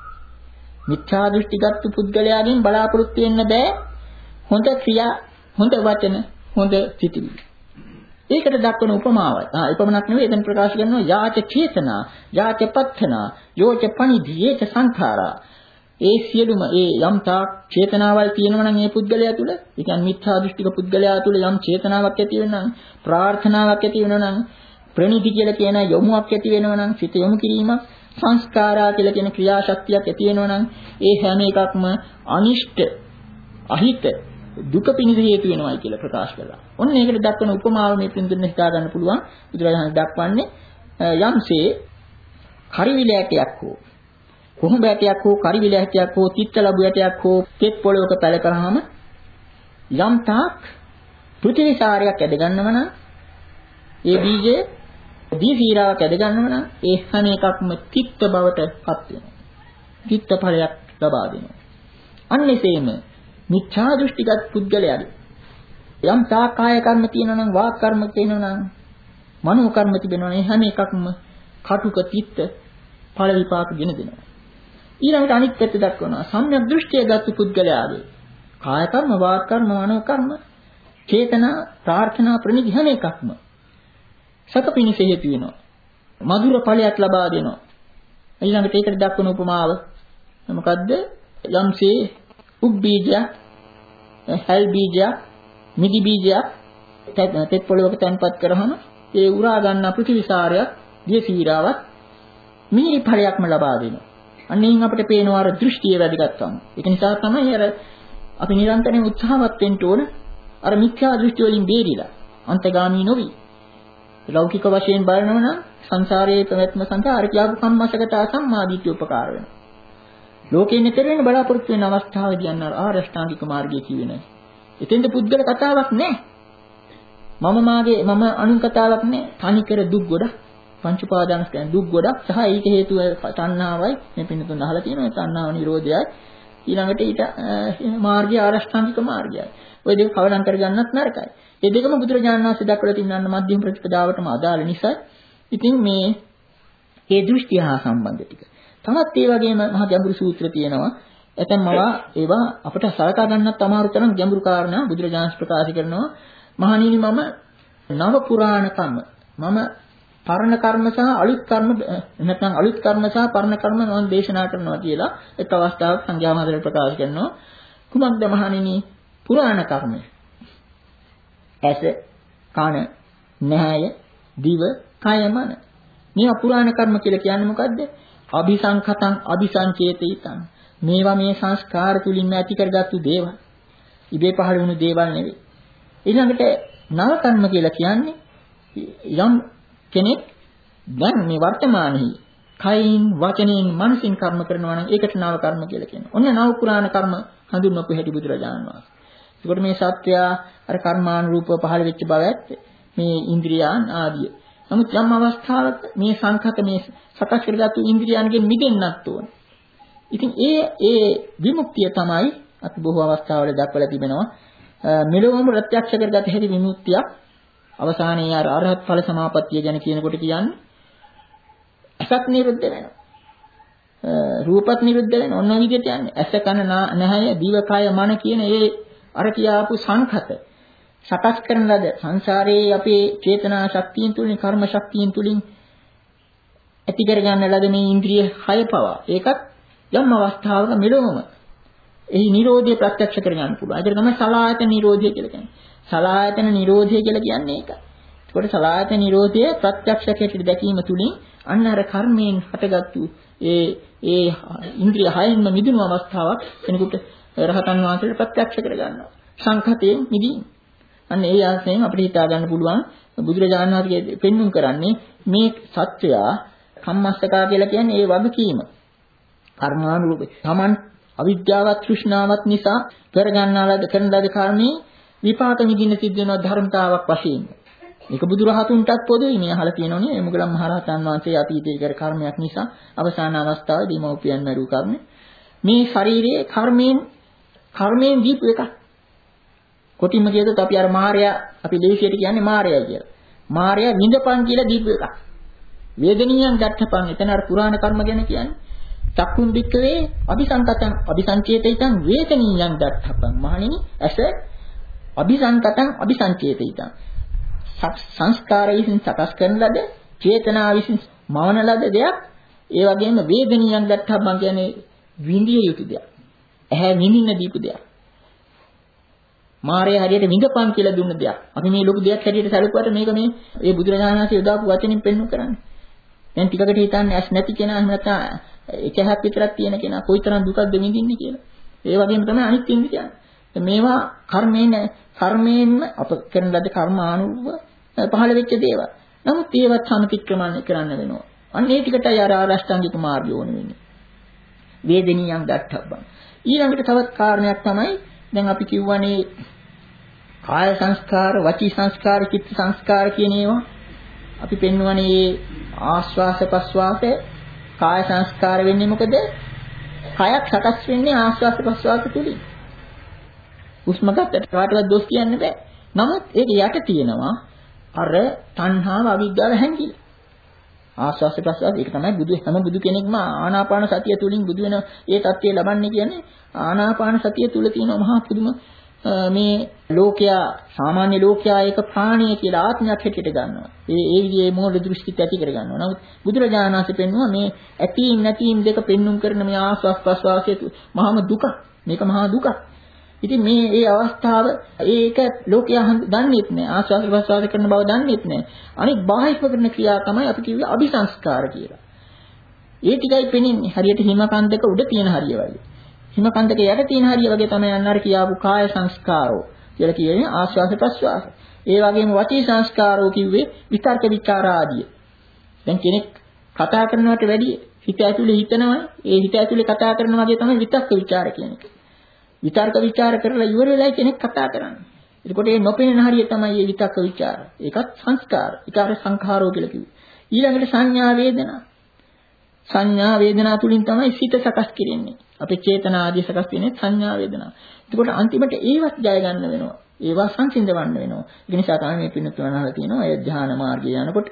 මිත්‍යා දෘෂ්ටිගත පුද්ගලයාගෙන් බලාපොරොත්තු වෙන්න බෑ හොඳ ක්‍රියා, හොඳ වචන, හොඳ සිතුවිලි. ඒකට දක්වන උපමාවයි. ආ එපමණක් නෙවෙයි එතන ප්‍රකාශ කරනවා යාච චේතනා, යාච පත්තනා, යෝච පනිදී, ඒච සංඛාරා. ඒ සියලුම ඒ යම් තාක් චේතනාවල් තියෙනවා නම් ඒ පුද්ගලයා තුළ, ඒ කියන්නේ මිත්‍යා දෘෂ්ටික පුද්ගලයා තුළ යම් චේතනාවක් ඇති වෙනවා නම්, ප්‍රාර්ථනාවක් ඇති වෙනවා නම්, ප්‍රණීති කියලා කියන යොමුවක් ඇති වෙනවා නම්, සිත යොමු කිරීමක්, සංස්කාරා කියලා කියන ක්‍රියාශක්තියක් ඇති වෙනවා නම්, ඒ හැම එකක්ම අනිෂ්ට, අහිත, දුක පිණිස හේතු වෙනවායි කියලා ප්‍රකාශ කළා. ඔන්න ඒකට දක්වන උපමාව මේ පින්දුන්නේ හිතා ගන්න පුළුවන්. බුදුරජාණන් දක්වන්නේ යම්සේ කරිවිල ඇටයක් හෝ කොහොඹ ඇටයක් හෝ කරිවිල ඇටයක් හෝ තිත්ත ලැබු ඇටයක් හෝ තෙත් පොළොවක පැල කරාම යම් තාක් පෘථිවිසාරයක් ඇද ගන්නව නම් ඒ බීජයේ දී සීරාවක් ඇද ගන්නව නම් ඒ හැම එකක්ම තිත්ත බවට පත් වෙනවා. තිත්ත ඵලයක් ලබා දෙනවා. අන්න එසේම මිත්‍යා දෘෂ්ටිගත පුද්ගලයාගේ යම් තා කාය කර්ම තියෙනවා නම්, වාක් කර්ම තියෙනවා නම්, මනෝ කර්ම තිබෙනවා නම්, හැම එකක්ම කටුක තිත්ත ඵල විපාක ගෙන දෙනවා. ඊළඟට අනිත් පැත්ත දක්වනවා සම්‍යක් දෘෂ්ටියගත පුද්ගලයාගේ කාය කර්ම, වාක් කර්ම, මනෝ කර්ම, චේතනා, ප්‍රාර්ථනා, ප්‍රණීති හැම එකක්ම සත පිණිස හේතු වෙනවා. මధుර ඵලයක් ලබා දෙනවා. ඊළඟට ඒකට දක්වන උපමාව මොකද්ද? යම්සේ උක් බීජයක්, හැල් බීජයක්, මිදි බීජයක් තෙත් පොළොවක තැන්පත් කරාම ඒ උරා ගන්න පෘථිවිසාරයක්, දිය සීරාවක් මිහිරි ඵලයක්ම ලබා දෙනවා. අනින් අපිට පේනවා අර දෘෂ්ටිය වැඩිගත්කම. ඒක නිසා තමයි අර අපි නිරන්තරයෙන් උත්සාහවත් වෙන්න ඕන අර මිත්‍යා දෘෂ්ටි වලින් බේරිලා අන්තගාමී නොවි. ලෞකික වශයෙන් බලනවා නම් සංසාරයේ ප්‍රවැත්ම සඳහා අර කියාපු කම්මසකට අසම්මාදිට්ඨිය උපකාර වෙනවා. ලෝකයෙන් ඈතර වෙන බලාපොරොත්තු වෙන අවස්ථාවේදී යන ආර්ය අෂ්ටාංගික මාර්ගය කියවෙනවා. එතෙන්ද පුද්ගල කතාවක් නැහැ. මම මාගේ මම අනුන් කතාවක් නැහැ. තනිකර දුක් ගොඩක්, පංච උපාදානස්කන්ධ දුක් ගොඩක් සහ ඒක හේතුව තණ්හාවයි. මේ පින්නතුන් අහලා තියෙනවා තණ්හාව නිරෝධයයි. ඊළඟට ඊට මාර්ගය ආර්ය අෂ්ටාංගික මාර්ගයයි. ওই දෙක කවලම් කරගන්නත් නරකයි. මේ දෙකම බුදුරජාණන් වහන්සේ දක්වලා තින්නන්න මධ්‍යම ප්‍රතිපදාවටම අදාළ නිසා ඉතින් මේ ඒ දෘෂ්ටිය හා සම්බන්ධ ටික. තවත් ඒ වගේම මහා ගැඹුරු සූත්‍ර තියෙනවා. එතනමවා ඒවා අපිට සලකා ගන්නත් අමාරු තරම් ගැඹුරු කාරණා බුදුරජාණන් ප්‍රකාශ කරනවා. මහණෙනි මම නව පුරාණ කර්ම මම පරණ කර්ම සහ අලුත් කර්ම නැත්නම් අලුත් කර්ම සහ පරණ කර්ම මම දේශනා කරනවා කියලා එක් අවස්ථාවක සංඝයා මහදෙර ප්‍රකාශ කරනවා. කුමක්ද මහණෙනි පුරාණ කර්මය? ඇස, කන, නහය, දිව, කය, මන. මේවා පුරාණ කර්ම කියලා කියන්නේ මොකද්ද? අபிසංඛතං අபிසංචේතිතං. මේවා මේ සංස්කාර තුලින්ම ඇති කරගත්තු දේවල්. ඉබේ පහළ වුණු දේවල් නෙවෙයි. ඊළඟට නව කර්ම කියලා කියන්නේ යම් කෙනෙක් දැන් මේ වර්තමානයේ කයින්, වචනෙන්, මනසින් කර්ම කරනවා නම් ඒකට නව කර්ම කියලා කියනවා. ඔන්න නව පුරාණ කර්ම හඳුන්වපු හැටි බුදුරජාණන් වහන්සේ. ඒකට මේ සත්‍යය අර කර්මානුරූපව පහළ වෙච්ච බව ඇත්තේ. මේ ඉන්ද්‍රියයන් ආදිය. නමුත් යම් අවස්ථාවක මේ සංඛත මේ සකස් කරගත්තු ඉන්ද්‍රියයන්ගෙන් මිදෙන්නත් ඕන. ඉතින් ඒ ඒ විමුක්තිය තමයි අපි බොහෝ අවස්ථාවල දක්වලා තිබෙනවා. මෙලොවම ප්‍රත්‍යක්ෂ කරගත හැකි විමුක්තියක් අවසානයේ අර අරහත් ඵල සමාපත්තිය ගැන කියනකොට කියන්නේ අසත් නිරුද්ධ වෙනවා. රූපත් නිරුද්ධ වෙනවා. ඔන්න විදිහට යන්නේ. ඇස කන නහය දිව කය මන කියන ඒ අර කියාපු සංඛත සකස් කරන ලද සංසාරයේ අපේ චේතනා ශක්තියින් තුලින් කර්ම ශක්තියින් තුලින් ඇති කර ගන්න ලද මේ ඉන්ද්‍රිය හය පවා ඒකත් යම් අවස්ථාවක මෙලොවම එහි Nirodha ප්‍රත්‍යක්ෂ කර ගන්න පුළුවන්. ඒකට තමයි සලායතන Nirodha කියලා කියන්නේ. සලායතන Nirodha කියලා කියන්නේ ඒක. ඒකට සලායතන Nirodha ප්‍රත්‍යක්ෂ කෙරෙහි දැකීම තුලින් අන්න අර කර්මයෙන් හටගත්තු ඒ ඒ ඉන්ද්‍රිය හයෙන්ම මිදුණු අවස්ථාවක් කෙනෙකුට රහතන් වහන්සේට ප්‍රත්‍යක්ෂ කර ගන්නවා. සංඛතයෙන් මිදීම. අන්න ඒ ආසයෙන් අපිට හිතා ගන්න පුළුවන් බුදුරජාණන් වහන්සේ පෙන්눔 කරන්නේ මේ සත්‍යය කම්මස්සකා කියලා කියන්නේ ඒ වගකීම. කර්මානුරූපී. Taman අවිද්‍යාවත් තෘෂ්ණාවත් නිසා කරගන්නා ලද කරන ලද කර්මයේ විපාක නිදින්න සිද්ධ වෙන ධර්මතාවක් වශයෙන්. මේක බුදුරහතුන්ටත් පොදුයි. මේ අහලා තියෙනෝනේ මොගලම් මහරහතන් වහන්සේ අතීතයේ කර කර්මයක් නිසා අවසාන අවස්ථාවේදී මෞපියන් මරු කර්ම මේ ශරීරයේ කර්මයෙන් කර්මයෙන් දීපු එකක්. කොටින්ම කියතොත් අපි අර මායя අපි දේශයට කියන්නේ මායя කියලා. මායя විඳපන් කියලා දීපු එකක්. වේදනියන් ගත්තපන් එතන අර පුරාණ කර්ම ගැන කියන්නේ. චක්කුම් දික්කවේ අபிසංකතං අபிසංචේතිතං වේදනියන් ගත්තපන්. මහණෙනි ඇස අபிසංකතං අபிසංචේතිතං. සංස්කාරය විසින් සකස් කරන ලද චේතනා විසින් මවන ලද දෙයක්. ඒ වගේම වේදනියන් ගත්තපන් කියන්නේ විඳිය යුතු දෙයක්. ඇහැ විඳින්න දීපු දෙයක්. මායя හරියට විඳපන් කියලා දුන්න දෙයක්. අපි මේ ලොකු දෙයක් හැටියට සැලකුවාට මේක මේ ඒ බුදුරජාණන් වහන්සේ යොදාපු වචනින් පෙන්නු කරන්නේ. දැන් ටිකකට හිතන්නේ ඇස් නැති කෙනා එහෙම නැත්නම් එක හැක් විතරක් තියෙන කෙනා කොයිතරම් දුකක්ද විඳින්නේ කියලා. ඒ වගේම තමයි අනිත් ඉන්ද්‍රිය කියන්නේ. මේවා කර්මයෙන් කර්මයෙන්ම අප කරන ලද කර්මානුව පහළ වෙච්ච දේවල්. නමුත් ඒවත් සමතික්‍රමණය කරන්න වෙනවා. අන්න ඒ ටිකටයි අර ආරෂ්ඨාංගික මාර්ගය ඕන වෙන්නේ. වේදනියන් ගත්තබ්බන්. ඊළඟට තවත් කාරණයක් තමයි දැන් අපි කියවනේ කාය සංස්කාර, වචී සංස්කාර, චිත්ත සංස්කාර කියන ඒවා අපි පෙන්වන්නේ ආස්වාස ප්‍රස්වාස කාය සංස්කාර වෙන්නේ මොකද? කයක් සකස් වෙන්නේ ආස්වාස ප්‍රස්වාස තුලින්. හුස්ම ගන්නට කාටවත් දොස් කියන්න බෑ. නමුත් ඒක යට තියෙනවා අර තණ්හාව අවිද්‍යාව හැංගිලා. ආස්වාස ප්‍රස්වාස ඒක තමයි බුදු හැම බුදු කෙනෙක්ම ආනාපාන සතිය තුලින් බුදු වෙන ඒ தත්ත්වය ලබන්නේ කියන්නේ ආනාපාන සතිය තුල තියෙන මහා පුදුම මේ ලෝකයා සාමාන්‍ය ලෝකයා ඒක ප්‍රාණය කියලා ආත්මයක් හැටියට ගන්නවා. ඒ ඒ විදිහේ මෝඩ දෘෂ්ටිත් ඇති කර ගන්නවා. නමුත් බුදුරජාණන් වහන්සේ පෙන්වුවා මේ ඇතීම් නැතීම් දෙක පෙන්눔 කරන මේ ආස්වාස් ප්‍රස්වාසයේ මහාම දුක. මේක මහා දුක. ඉතින් මේ ඒ අවස්ථාව ඒක ලෝකයා දන්නේත් නැහැ. ආස්වාස් ප්‍රස්වාස කරන බව දන්නේත් නැහැ. අනිත් බාහිර කරන ක්‍රියා තමයි අපි කියුවේ අபிසංස්කාර කියලා. ඒ ටිකයි පෙනෙන්නේ හරියට හිමකන්දක උඩ තියෙන හරිය වගේ. හිමකන්දක යට තියෙන හරිය වගේ තමයි අන්නර කියාපු කාය සංස්කාරෝ කියලා කියන්නේ ආස්වාස ප්‍රස්වාස. ඒ වගේම වචී සංස්කාරෝ කිව්වේ විතර්ක විචාර ආදිය. දැන් කෙනෙක් කතා කරනවට වැඩිය හිත ඇතුලේ හිතනවා. ඒ හිත ඇතුලේ කතා කරන වගේ තමයි විතර්ක විචාර කියන්නේ. විතර්ක විචාර කරලා ඉවර වෙලා කෙනෙක් කතා කරන්නේ. එතකොට මේ නොපෙනෙන හරිය තමයි මේ විතර්ක විචාර. ඒකත් සංස්කාර. ඒක අර සංඛාරෝ කියලා කිව්වේ. ඊළඟට සංඥා වේදනා. සංඥා වේදනා තුලින් තමයි සිත සකස් කෙරෙන්නේ. අපේ චේතනා ආදී සකස් වෙන්නේ සංඥා වේදනා. එතකොට අන්තිමට ඒවත් ජය ගන්න වෙනවා. ඒවා සංසිඳවන්න වෙනවා. ඒ නිසා තමයි මේ පින්නතුන් අහලා තියෙනවා ඒ ධ්‍යාන මාර්ගය යනකොට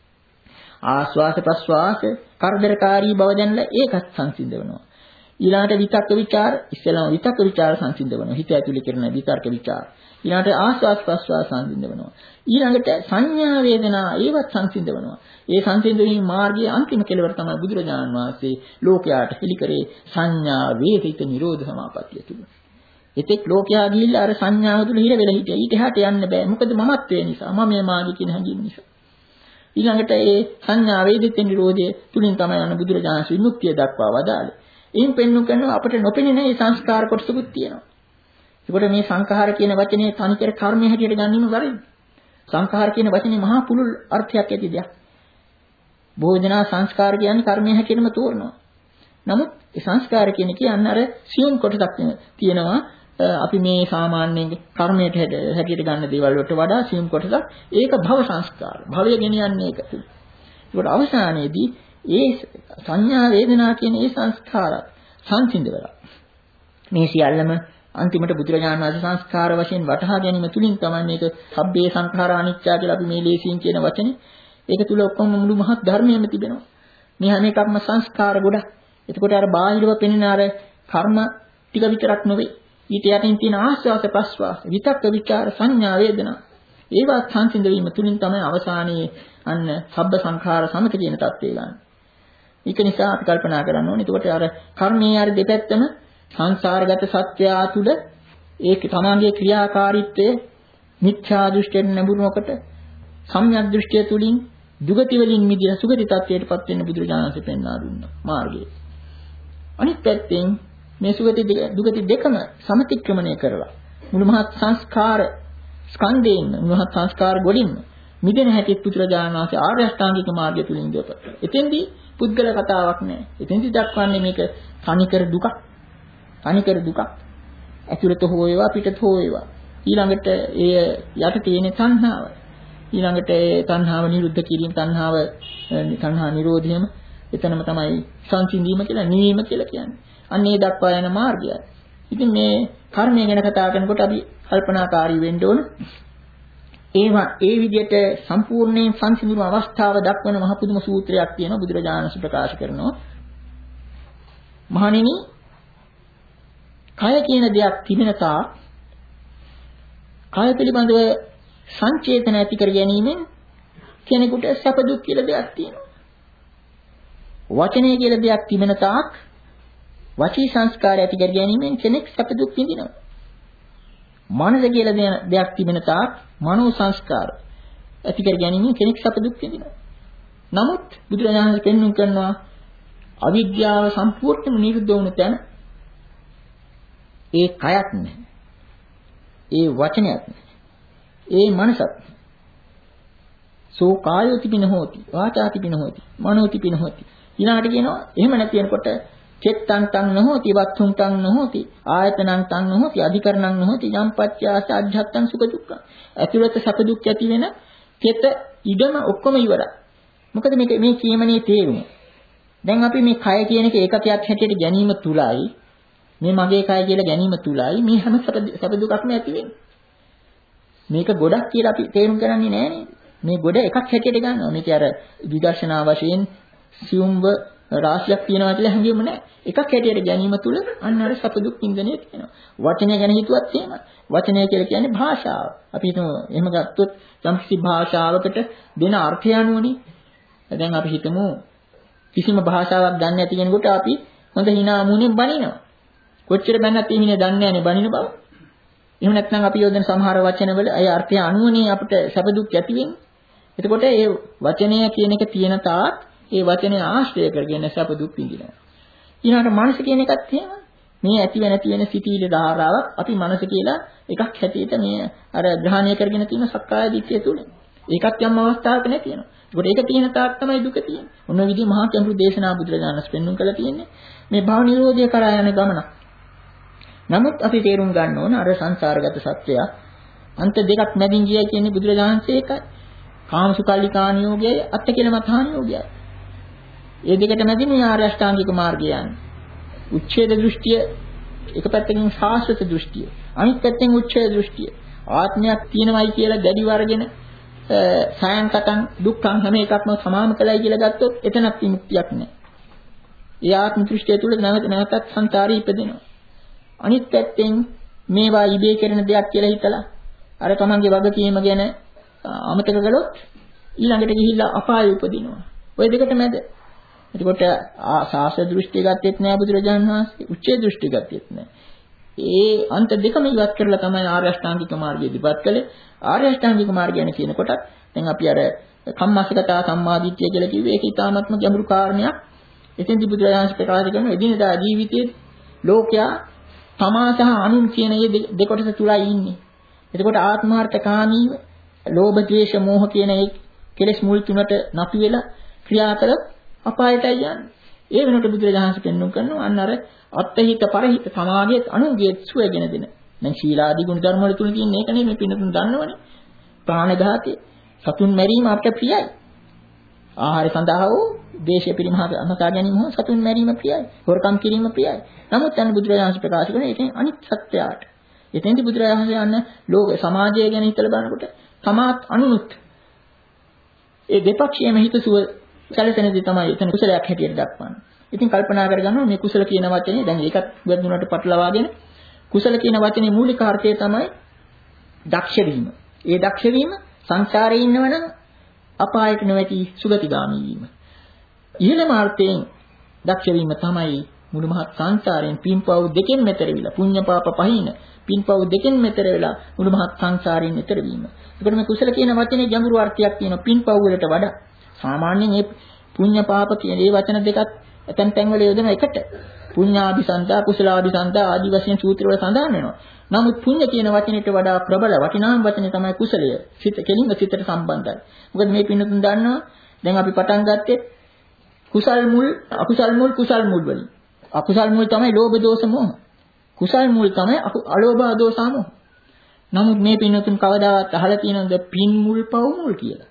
ආස්වාස ප්‍රස්වාස කරදරකාරී බව දැනලා ඒකත් සංසිඳවනවා. ඊළාට විතක්ක ਵਿਚාර ඉස්සෙල්ලාම විතක්ක ਵਿਚාර සංසිඳවනවා. හිත ඇතුලේ කරන විතර්ක ਵਿਚාර. ඊළාට ආස්වාස් ප්‍රස්වාස සංසිඳවනවා. ඊළඟට සංඥා වේදනා ඒවත් සංසිඳවනවා. ඒ සංසිඳවීමේ මාර්ගයේ අන්තිම කෙලවර තමයි බුදුරජාණන් වහන්සේ ලෝකයාට පිළිකරේ සංඥා වේදිත නිරෝධ සමාපත්තිය තුල. එතෙක් ලෝකයා ගිහිල්ලා අර සංඥාව තුල හිර වෙලා හිටියා. ඊට එහාට යන්න බෑ. මොකද මමත්වයේ නිසා. මම මේ මාගේ කියන හැඟීම නිසා. ඊළඟට ඒ සංඥා වේදිත නිරෝධය තුලින් තමයි අන්න බුදුරජාණන් විමුක්තිය දක්වා වදාළේ. එයින් පෙන්වු කරනවා අපිට නොපෙනෙන මේ සංස්කාර කොටසකුත් තියෙනවා. ඒකට මේ සංඛාර කියන වචනේ තනිකර කර්මය හැටියට ගන්නෙම වැරදි. සංඛාර කියන වචනේ මහා පුළුල් අර්ථයක් ඇති දෙයක්. බොහෝ දෙනා සංස්කාර කියන්නේ කර්මය හැටියටම තෝරනවා. නමුත් ඒ සංස්කාර කියන කියන්නේ අර සියුම් කොටසක් තියෙනවා. අපි මේ සාමාන්‍යයෙන් කර්මයට හැටියට ගන්න දේවල් වලට වඩා සියුම් කොටසක්. ඒක භව සංස්කාර. භවය ගෙනියන්නේ ඒක තුල. ඒකට අවසානයේදී ඒ සංඥා වේදනා කියන ඒ සංස්කාර සංසිඳවලා මේ සියල්ලම අන්තිමට බුදුරජාණන් වහන්සේ සංස්කාර වශයෙන් වටහා ගැනීම තුලින් තමයි මේක සබ්බේ සංඛාරා අනිච්චා කියලා අපි මේ ලේසියෙන් කියන වචනේ ඒක තුල ඔක්කොම මුළු මහත් ධර්මයේම තිබෙනවා. මේ හැම එකක්ම සංස්කාර ගොඩක්. එතකොට අර බාහිරව පෙනෙන අර කර්ම ටික විතරක් නෙවෙයි. ඊට යටින් තියෙන ආස්වාස ප්‍රස්වාස, විතක්ක විචාර සංඥා වේදනා. ඒවා සංසිඳ වීම තුලින් තමයි අවසානයේ අන්න සබ්බ සංඛාර සමත කියන தත්ත්වය ගන්න. ඒක නිසා අපි කල්පනා කරන්න ඕනේ. එතකොට අර කර්මයේ අර දෙපැත්තම සංසාරගත සත්‍යය තුළ ඒක තමන්ගේ ක්‍රියාකාරීත්වය මිත්‍යා දෘෂ්ටියෙන් නැඹුරුනකොට සම්‍යක් දෘෂ්ටිය තුලින් දුගති වලින් මිදිලා සුගති තත්ත්වයටපත් වෙන්න බුදුරජාණන් වහන්සේ පෙන්වා දුන්නා මාර්ගය. අනිත් පැත්තෙන් මේ සුගති දුගති දෙකම සමතික්‍රමණය කරලා මුළු මහත් සංස්කාර ස්කන්ධයෙන් මුළු මහත් සංස්කාර ගොඩින් මිදෙන හැටි බුදුරජාණන් වහන්සේ ආර්ය අෂ්ටාංගික මාර්ගය තුලින් දීපත්. එතෙන්දී පුද්ගල කතාවක් නෑ. එතෙන්දී දක්වන්නේ මේක තනිකර දුකක්. තනිකර දුකක්. ඇතුළත හෝ වේවා පිටත හෝ වේවා. ඊළඟට ඒ යට තියෙන තණ්හාව. ඊළඟට ඒ තණ්හාව නිරුද්ධ කිරීම තණ්හාව තණ්හා නිරෝධයම එතනම තමයි සංසිඳීම කියලා නිවීම කියලා කියන්නේ. අන්න ඒ දක්වා යන මාර්ගයයි. ඉතින් මේ කර්මය ගැන කතා කරනකොට අපි කල්පනාකාරී වෙන්න ඕන. ඒවා ඒ විදිහට සම්පූර්ණයෙන් සංසිඳුණු අවස්ථාව දක්වන මහ පුදුම සූත්‍රයක් තියෙනවා බුදුරජාණන් වහන්සේ ප්‍රකාශ කරනවා. මහණෙනි කය කියන දෙයක් තිබෙන තාක් කය පිළිබඳව සංචේතන ඇති කර ගැනීමෙන් කෙනෙකුට සැප දුක් කියලා දෙයක් තියෙනවා. වචනය කියලා දෙයක් තිබෙන තාක් වචී සංස්කාරය ඇති කර ගැනීමෙන් කෙනෙක් සැප දුක් විඳිනවා. මනස කියලා දෙයක් තිබෙන තාක් මනෝ සංස්කාර ඇති කර ගැනීමෙන් කෙනෙක් සැප දුක් විඳිනවා. නමුත් බුදුරජාණන් වහන්සේ පෙන්වුම් කරනවා අවිද්‍යාව සම්පූර්ණයෙන්ම නිරුද්ධ වුණ තැන ඒ කයක් නැහැ. ඒ වචනයක් නැහැ. ඒ මනසක්. සෝ කායෝ තිබින හොති, වාචා තිබින හොති, මනෝ තිබින හොති. ඊළාට කියනවා එහෙම නැති වෙනකොට චෙත්තං තං නොහොති, වත්තුං තං නොහොති, ආයතනං තං නොහොති, අධිකරණං නොහොති, යම්පච්චාස අධ්‍යත්තං සුඛ දුක්ඛ. ඇතුළත සැප දුක් ඇති වෙන චෙත ඉඩම ඔක්කොම ඉවරයි. මොකද මේක මේ කියමනේ තේරුම. දැන් අපි මේ කය කියන එක ඒකකයක් හැටියට ගැනීම තුලයි මේ මගේ කය කියලා ගැනීම තුලයි මේ හැම සැප දුකක්ම ඇති වෙන්නේ. මේක ගොඩක් කියලා අපි තේරුම් ගන්නේ නැහැ නේද? මේ ගොඩ එකක් හැටියට ගන්නවා. මේක අර විදර්ශනා වශයෙන් සියුම්ව රාශියක් තියෙනවා කියලා හැඟෙම නැහැ. එකක් හැටියට ගැනීම තුල අන්න අර සැප දුක් විඳිනේ තියෙනවා. වචනය ගැන හිතුවත් එහෙමයි. වචනය කියලා කියන්නේ භාෂාව. අපි හිතමු එහෙම ගත්තොත් යම්කිසි භාෂාවකට දෙන අර්ථය අනුවනේ. දැන් අපි හිතමු කිසිම භාෂාවක් දන්නේ නැති කෙනෙකුට අපි හොඳ hina මුණෙන් බනිනවා. කොච්චර බැන්නත් ඒ මිනිහ දන්නේ නැනේ බනින බව. එහෙම නැත්නම් අපි යොදන සමහර වචනවල ඒ අර්ථය අනුවනේ අපිට සැප දුක් ඇති වෙන්නේ. එතකොට ඒ වචනය කියන එක තියෙන තාක් ඒ වචනේ ආශ්‍රය කරගෙන සැප දුක් විඳිනවා. ඊළඟට මනස කියන එකත් එහෙමයි. මේ ඇති වෙන නැති වෙන සිතිවිලි ධාරාවක් අපි මනස කියලා එකක් හැටියට මේ අර ග්‍රහණය කරගෙන තියෙන සක්කාය දිට්ඨිය තුලින්. ඒකත් යම් අවස්ථාවක නැති වෙනවා. ඒකට ඒක තියෙන තාක් තමයි දුක තියෙන්නේ. ඔන්න ඔය විදිහ මහා කැඹුරු දේශනා බුදුරජාණන් වහන්සේ පෙන්වුම් කළා තියෙන්නේ. මේ භව නිරෝධය කරා යන ගමන. නමුත් අපි තේරුම් ගන්න ඕන අර සංසාරගත සත්‍යය අන්ත දෙකක් මැදින් ගියයි කියන්නේ බුදුරජාණන් වහන්සේ ඒකයි. කාමසුකල්ලිකාණ යෝගයයි අත්කලමතාණ යෝගයයි. මේ දෙකට මැදින් මේ ආර්ය අෂ්ටාංගික මාර්ගය යන්නේ. උච්ඡේද දෘෂ්ටිය එක පැත්තකින් සාස්වත දෘෂ්ටිය. අනිත් පැත්තෙන් උච්ඡේද දෘෂ්ටිය. ආත්මයක් තියෙනවයි කියලා දැඩි වර්ගෙන සයන්කතං දුක්ඛං හැම එකක්ම සමාන කළයි කියලා ගත්තොත් එතනක් විමුක්තියක් නැහැ. ඒ ආත්ම දෘෂ්ටිය තුල නැවත නැවතත් සංසාරේ ඉපදෙනවා. අනිත් පැත්තෙන් මේවා ඉබේ කරන දෙයක් කියලා හිතලා අර තමන්ගේ වගකීම ගැන අමතක කළොත් ඊළඟට ගිහිල්ලා අපායෙ උපදිනවා. ওই දෙකට මැද. එතකොට සාස දෘෂ්ටි ගත්තෙත් නෑ බුදුරජාණන් වහන්සේ. උච්චේ දෘෂ්ටි ගත්තෙත් නෑ. ඒ අන්ත දෙකම ඉවත් කරලා තමයි ආර්ය අෂ්ටාංගික මාර්ගය ඉදිරිපත් කළේ. ආර්ය අෂ්ටාංගික මාර්ගය ගැන කියනකොට දැන් අපි අර කම්මස්සගතා සම්මාදිට්ඨිය කියලා කිව්වේ ඒක ඊටාත්ම ගැඹුරු කාරණයක්. එතෙන්දී බුදුරජාණන් වහන්සේ ප්‍රකාශ කරන එදිනදා ජීවිතයේ ලෝකයා තමා සහ අනුන් කියන මේ දෙකොටස තුලයි ඉන්නේ. එතකොට ආත්මාර්ථකාමීව ලෝභ, ද්වේෂ, මෝහ කියන මේ කෙලෙස් මුල් තුනට නතු වෙලා ක්‍රියා කළොත් අපායටයි යන්නේ. ඒ වෙනකොට බුදුරජාණන් පෙන්වු කරනවා අන්න අර අත්හිත පරහිත සමාගයේ අනුගේ සුවගෙන දෙන. දැන් ශීලාදී ගුණ ධර්ම වල තුන තියෙන එක නෙමෙයි පින්නතුන් දන්නවනේ. ප්‍රාණඝාතය, සතුන් මැරීම අපට ප්‍රියයි. ආහාර සඳහා වූ දේශීය පිරිමහා ගැනීම හෝ සතුන් මැරීම ප්‍රියයි. හොරකම් කිරීම ප්‍රියයි. නමුත් අන්න බුදුරජාණන් ප්‍රකාශ කරන ඒකෙන් අනිත් සත්‍යයට. එතෙන්දී බුදුරජාණන් යන ලෝක සමාජය ගැන හිතලා බලනකොට තමාත් අනුනුත් ඒ දෙපක්ෂයේම හිතසුව සැලසෙනදී තමයි එතන කුසලයක් හැටියට දක්වන්නේ. ඉතින් කල්පනා කරගන්නවා මේ කුසල කියන වචනේ දැන් ඒකත් වැදුනට පටලවාගෙන කුසල කියන වචනේ මූලික අර්ථය තමයි දක්ෂ වීම. ඒ දක්ෂ වීම සංසාරේ ඉන්නවනම් අපායට නොවැටි සුගතිගාමී වීම. ඉහළම අර්ථයෙන් දක්ෂ වීම තමයි මුළු මහත් සංසාරයෙන් පින්පව් දෙකෙන් මෙතර විලා පුඤ්ඤ පාප පහින පින්පව් දෙකෙන් මෙතර වෙලා මුළු මහත් සංසාරයෙන් මෙතර වීම. ඒකට මේ කුසල කියන වචනේ ගැඹුරු අර්ථයක් තියෙනවා පින්පව් වලට වඩා. සාමාන්‍යයෙන් මේ පුඤ්ඤ පාප කියන මේ වචන දෙකත් ඇතැම් තැන්වල යොදන එකට. පුඤ්ඤාභිසන්දා කුසලාභිසන්දා ආදි වශයෙන් සූත්‍ර වල සඳහන් වෙනවා. නමුත් පුඤ්ඤ කියන වචනයට වඩා ප්‍රබල වටිනාම වචනේ තමයි කුසලය. සිත කෙලින්ම සිතට සම්බන්ධයි. මොකද මේ පින්නතුන් දන්නවා දැන් අපි පටන් ගත්තේ කුසල් මුල් අකුසල් මුල් කුසල් මුල් වලින්. අකුසල් මුල් තමයි ලෝභ දෝෂ මොහ. කුසල් මුල් තමයි අලෝභ දෝෂ මොහ. නමුත් මේ පින්නතුන් කවදාවත් අහලා තියෙනවද පින් මුල් පව් මුල් කියලා?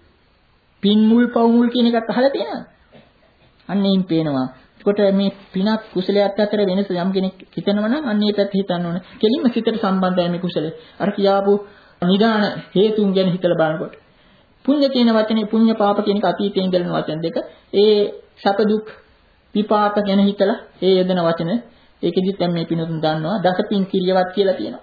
පින් මුල් පව් මුල් කියන එකත් අහලා තියෙනවද? අන්න ඒන් පේනවා. ඒකට මේ පිනක් කුසලයක් අතර වෙනස යම් කෙනෙක් හිතනවා නම් අන්න ඒ පැත්ත හිතන්න ඕනේ. කෙලින්ම සිතට සම්බන්ධයි මේ කුසලය. අර කියාපු නිදාන හේතුන් ගැන හිතලා බලනකොට. පුණ්‍ය කියන වචනේ පුණ්‍ය පාප කියන එක අතීතයෙන් ගලන වචන දෙක. ඒ සැප දුක් විපාක ගැන හිතලා ඒ යෙදෙන වචන ඒකෙදිත් දැන් මේ පිනතුන් දන්නවා දසපින් කිරියවත් කියලා තියෙනවා.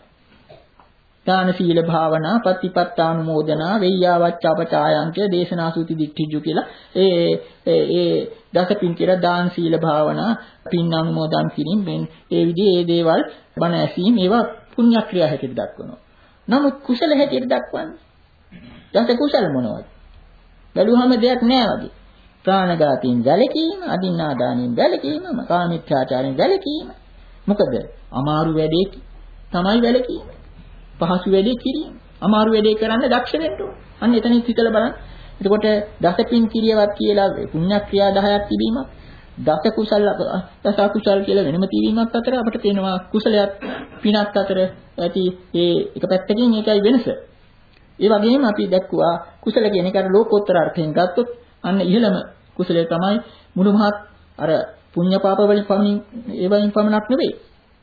දාන සීල භාවනා පතිපත්තානුමෝදනා වෙය්‍යාවච්චාපචායංක දේශනාසුති දික්ඨිජු කියලා ඒ ඒ දසපින් කියලා දාන සීල භාවනා පින් අනුමෝදන් කිරීම මෙන් ඒ විදිහේ ඒ දේවල් බණ ඇසීම ඒවා පුණ්‍ය ක්‍රියා හැටියට දක්වනවා. නමුත් කුසල හැටියට දක්වන්නේ දස කුසල මොනවද? බැලුවම දෙයක් නෑ වගේ. ප්‍රාණඝාතයෙන් වැළකීම, අදින්නාදානයෙන් වැළකීම, කාමීච්ඡාචාරයෙන් වැළකීම. මොකද අමාරු වැඩේ තමයි වැළකීම. පහසු වැඩේ කිරීම. අමාරු වැඩේ කරන්න දක්ෂ වෙන්න ඕන. අන්න එතනින් හිතලා බලන්න. එතකොට දසපින් කිරියවත් කියලා පුණ්‍ය ක්‍රියා දහයක් තිබීමක්, දස කුසල දස කුසල කියලා වෙනම තිබීමක් අතර අපිට පේනවා කුසලයක් පිනක් අතර ඇති ඒ එක පැත්තකින් ඒකයි වෙනස. ඒ වගේම අපි දැක්කුවා කුසල කියන එක අර ලෝකෝත්තර අර්ථයෙන් ගත්තොත් අන්න ඉහළම කුසලය තමයි මුළු මහත් අර පුණ්‍ය පාප වලින් පමින් ඒ වයින් පමණක් නෙවෙයි.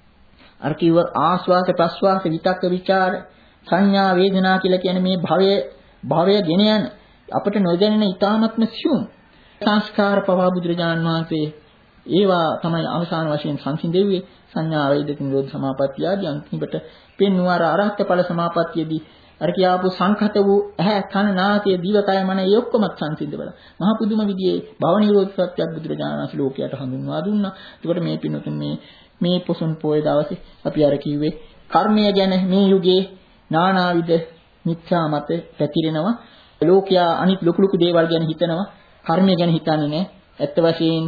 අර කිව්ව ආස්වාස ප්‍රස්වාස විතක්ක ਵਿਚාර සංඥා වේදනා කියලා කියන මේ භවය භවය ගෙන යන අපිට නොදැනෙන ඊ타ත්ම සියුම් සංස්කාර පවා බුදුරජාණන් වහන්සේ ඒවා තමයි අවසාන වශයෙන් සංසිඳෙන්නේ සංඥා වේදිත නිරෝධ සමාපත්තිය ආදී අන්තිමට පෙන්වුවාර අරහත් ඵල සමාපත්තියේදී අර කියාපු සංඛත වූ ඇහැ කන නාසය දිවකය මන ඒ ඔක්කොම සංසිඳවලා මහ පුදුම විදිහේ භව නිරෝධ සත්‍යයක් බුදුරජාණන් වහන්සේ ලෝකයට හඳුන්වා දුන්නා. ඒකට මේ පින්නතුන් මේ මේ පොසොන් පොයේ දවසේ අපි අර කිව්වේ කර්මය ගැන මේ යුගයේ නානාවිද මිත්‍යා මත පැතිරෙනවා. ලෝකයා අනිත් ලොකු ලොකු දේවල් ගැන හිතනවා. කර්මය ගැන හිතන්නේ නැහැ. ඇත්ත වශයෙන්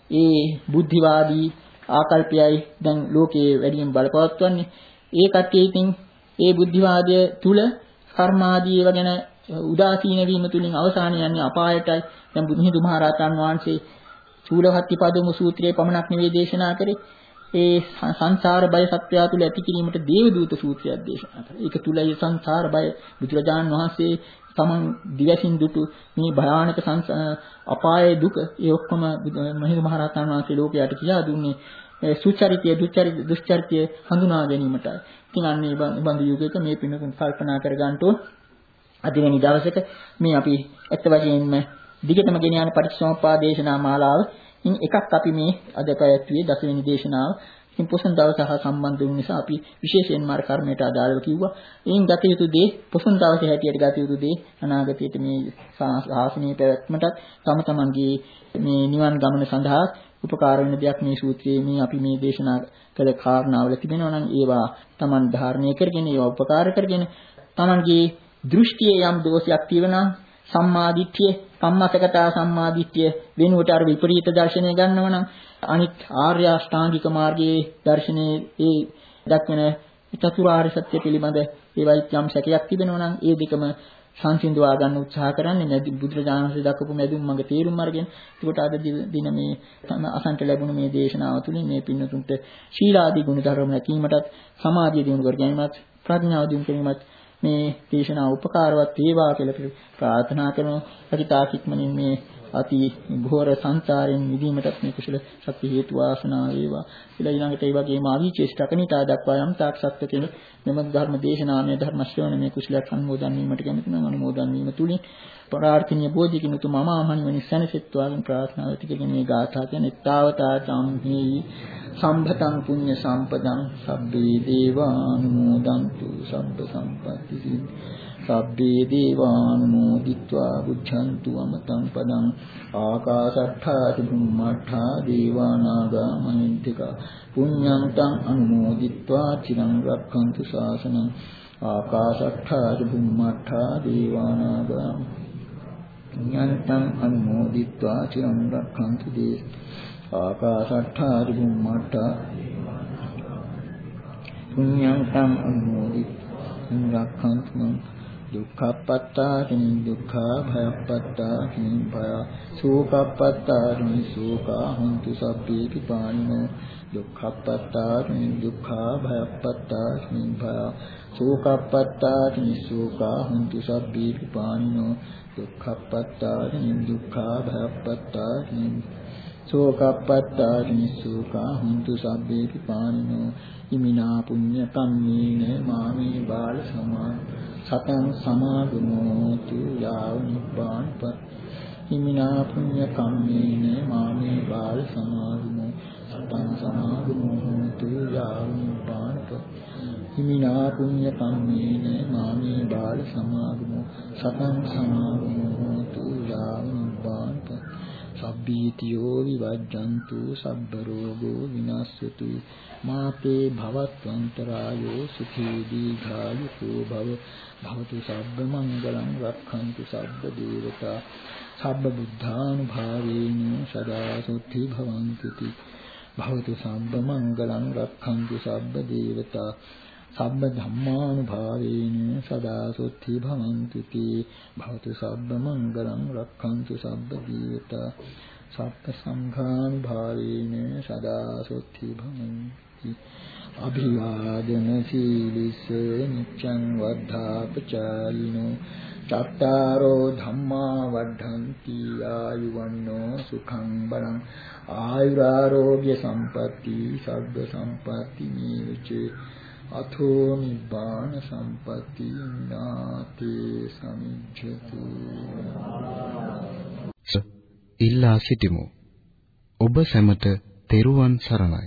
ඒ බුද්ධිවාදී ආකල්පයයි දැන් ලෝකයේ වැඩියෙන් බලපවත්වන්නේ. ඒ කට්ටිය ඉතින් ඒ බුද්ධිවාදය තුල කර්මාදී ඒවා ගැන උදාසීන වීම තුලින් අවසාන යන්නේ අපායටයි. දැන් බුදුහිඳු මහරහතන් වහන්සේ චූලහත්තිපදම සූත්‍රයේ පමණක් නෙවෙයි දේශනා කරේ. ඒ සංසාර බය සත්‍යය තුල ඇති කිරීමට දේවදූත සූත්‍රයක් දේශනා කරා. ඒක තුලයි සංසාර බය බුදුරජාණන් වහන්සේ තමන් දිවසින් දුටු මේ භයානක අපායේ දුක ඒ ඔක්කොම මහින්ද මහරහතන් වහන්සේ ලෝකයට කියා දුන්නේ සුචරිතය දුචරිත දුෂ්චරිතය හඳුනා ගැනීමටයි. ඉතින් අන්න මේ බඳු යුගයක මේ පින්නතුන් කල්පනා කර ගන්න ඕන. අදවෙනි දවසක මේ අපි ඇත්ත වශයෙන්ම දිගටම ගෙන යන පටිච්චසමුප්පාද දේශනා මාලාව ඉන් එකක් අපි මේ අද පැවැත්වුවේ දසවෙනි දේශනාව. ඉතින් පොසොන් දවස හා සම්බන්ධ වූ නිසා අපි විශේෂයෙන් මාර්ග කර්මයට අදාළව කිව්වා. එයින් ගත යුතු දේ පොසොන් දවසේ හැටියට ගත යුතු දේ අනාගතයේ මේ ශාසනීය පැවැත්මට තම තමන්ගේ මේ නිවන් ගමන සඳහා උපකාර වෙන දෙයක් මේ සූත්‍රයේ මේ අපි මේ දේශනා කළ කාරණාවල තිබෙනවා නම් ඒවා Taman ධාරණය කරගෙන ඒවා උපකාර කරගෙන Tamanගේ දෘෂ්ටියේ යම් දෝෂයක් තියෙනවා සම්මාදිට්ඨිය කම්මසගතා සම්මාදිට්ඨිය වෙනුවට අර විපරීත දර්ශනය ගන්නවා නම් අනිත් ආර්ය අෂ්ටාංගික මාර්ගයේ දර්ශනයේ ඒ දක්වන චතුරාර්ය සත්‍ය පිළිබඳ ඒවයි යම් සැකයක් තිබෙනවා නම් ඒ දෙකම සංසිඳවා ගන්න උත්සාහ කරන්නේ නැති බුදුරජාණන් වහන්සේ දක්වපු මැදුම් මඟ තේරුම් අරගෙන. ඒකට අද දින මේ අසන්ට ලැබුණු මේ දේශනාව තුළින් මේ පින්නතුන්ට ශීලාදී ගුණ ධර්ම රැකීමටත් සමාධිය දිනු කර ගැනීමත් ප්‍රඥාව දිනු කිරීමත් මේ දේශනාව උපකාරවත් වේවා කියලා ප්‍රාර්ථනා කරනවා. අතිතාකික්මනින් මේ අති ඝෝර සංසාරයෙන් මිදීමටත් මේ කුසල ශක්ති හේතු වාසනා වේවා. ඊළඟ ඊළඟට ඒ වගේම අවීචේෂ්ඨකනිතා දක්වා යම් තාක් සත්‍ය කියන මෙම ධර්ම දේශනාමය ධර්ම ශ්‍රවණ මේ කුසලයක් අනුමෝදන් වීමට කැමති නම් අනුමෝදන් වීම තුලින් ප්‍රාර්ථනීය බෝධිකින් උතුම් අමාමහණි වනි සැනසෙත්වාගෙන ප්‍රාර්ථනා වෙතිගෙන මේ ගාථා කියන්නේ තාවතා සම්හි සම්භතං පුඤ්ඤ සම්පදං සබ්බේ දේවානුමෝදන්තු සබ්බ සම්පatti සබ්බේ දේවානුමෝදිत्वा බුද්ධන්තු අමතං පදං ආකාශට්ඨා චුම්මට්ඨා දේවානාගා මහින්තිකා පුඤ්ඤං තං අනුමෝදිत्वा චිරං රක්ඛන්තු ශාසනං ආකාශට්ඨා චුම්මට්ඨා දේවානාගා පුඤ්ඤං තං අනුමෝදිत्वा චිරං රක්ඛන්තු දේ ආකාශට්ඨා චුම්මට්ඨා පුඤ්ඤං තං අනුමෝදිत्वा රක්ඛන්තු දුක්ඛපත්තානි දුක්ඛා භයපත්තානි භය සෝකපත්තානි සෝකා හොන්තු සබ්බේ පිපානිනෝ දුක්ඛපත්තානි දුක්ඛා භයපත්තානි භය සෝකපත්තානි සෝකා හොන්තු සබ්බේ පිපානිනෝ දුක්ඛපත්තානි දුක්ඛා භයපත්තානි සෝකපත්තානි සෝකා හොන්තු සබ්බේ පිපානිනෝ ඉමිනා පුඤ්ඤ කම්මේන මාමේ බාල සමා සතං සමාගමෝතු යාව නිපානපත් හිමිනා පුඤ්ඤ කම්මේන මාමේ බාල සමාගමෝ සතං සමාගමෝතු යාව නිපානපත් හිමිනා පුඤ්ඤ කම්මේන මාමේ බාල සමාගමෝ සතං සමාගමෝතු යාව නිපානපත් සබ්බීතියෝ විවජ්ජන්තු සබ්බ රෝගෝ විනාශයතු මාතේ භවත්වන්තරායෝ සුඛී දීඝායුකෝ භව භවතු සබ්බ මංගලං රක්ඛන්තු සබ්බ දේවතා සබ්බ බුද්ධානුභාවේන සදා සුද්ධි භවන්තු ති භවතු සබ්බ මංගලං රක්ඛන්තු සබ්බ දේවතා සබ්බ ධම්මානුභාවේන සදා සුද්ධි භවන්තු ති භවතු සබ්බ මංගලං රක්ඛන්තු සබ්බ දේවතා සබ්බ සංඝානුභාවේන සදා සුද්ධි භවන්ති අභිවාදන සීලිස නිච්ඡං වද්ධාපචායිනෝ චත්තාරෝ ධම්මා වද්ධන්ති ආයුවන්නෝ සුඛං බලං ආයුරාෝග්‍ය සම්පatti සබ්බ සම්පatti මේවච අතෝ නිබ්බාන සම්පatti නාතේ සමිච්ඡතු ඉල්ලා සිටිමු ඔබ සැමට තෙරුවන් සරණයි.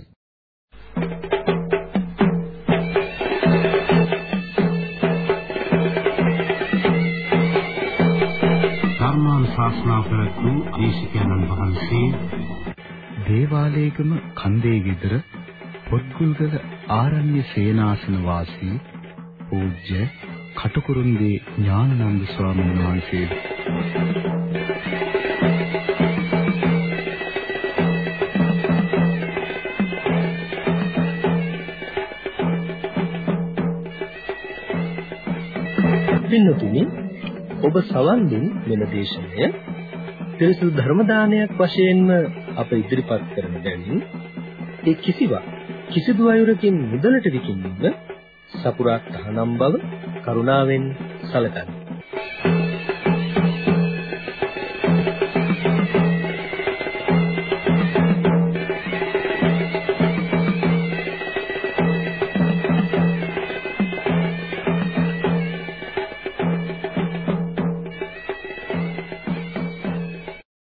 ධර්මානුශාසනා කරතු දේශිකානන් වහන්සේ දේවාලේගම කන්දේ ගෙදර පොත්ගුල්ගල ආරණ්‍ය සේනාසන වාසී පූජ්‍ය කටුකුරුන්දී ඥානানন্দ ස්වාමීන් වහන්සේ පින්නතුනි ඔබ සවන් දුන් මෙම දේශනය පිරිසුදු ධර්ම දානයක් වශයෙන්ම අප ඉදිරිපත් කරන බැවින් ඒ කිසිවක් කිසිදු අයුරකින් මුදලට විකිණීම සපුරා තහනම් බව කරුණාවෙන් සැලකන්න.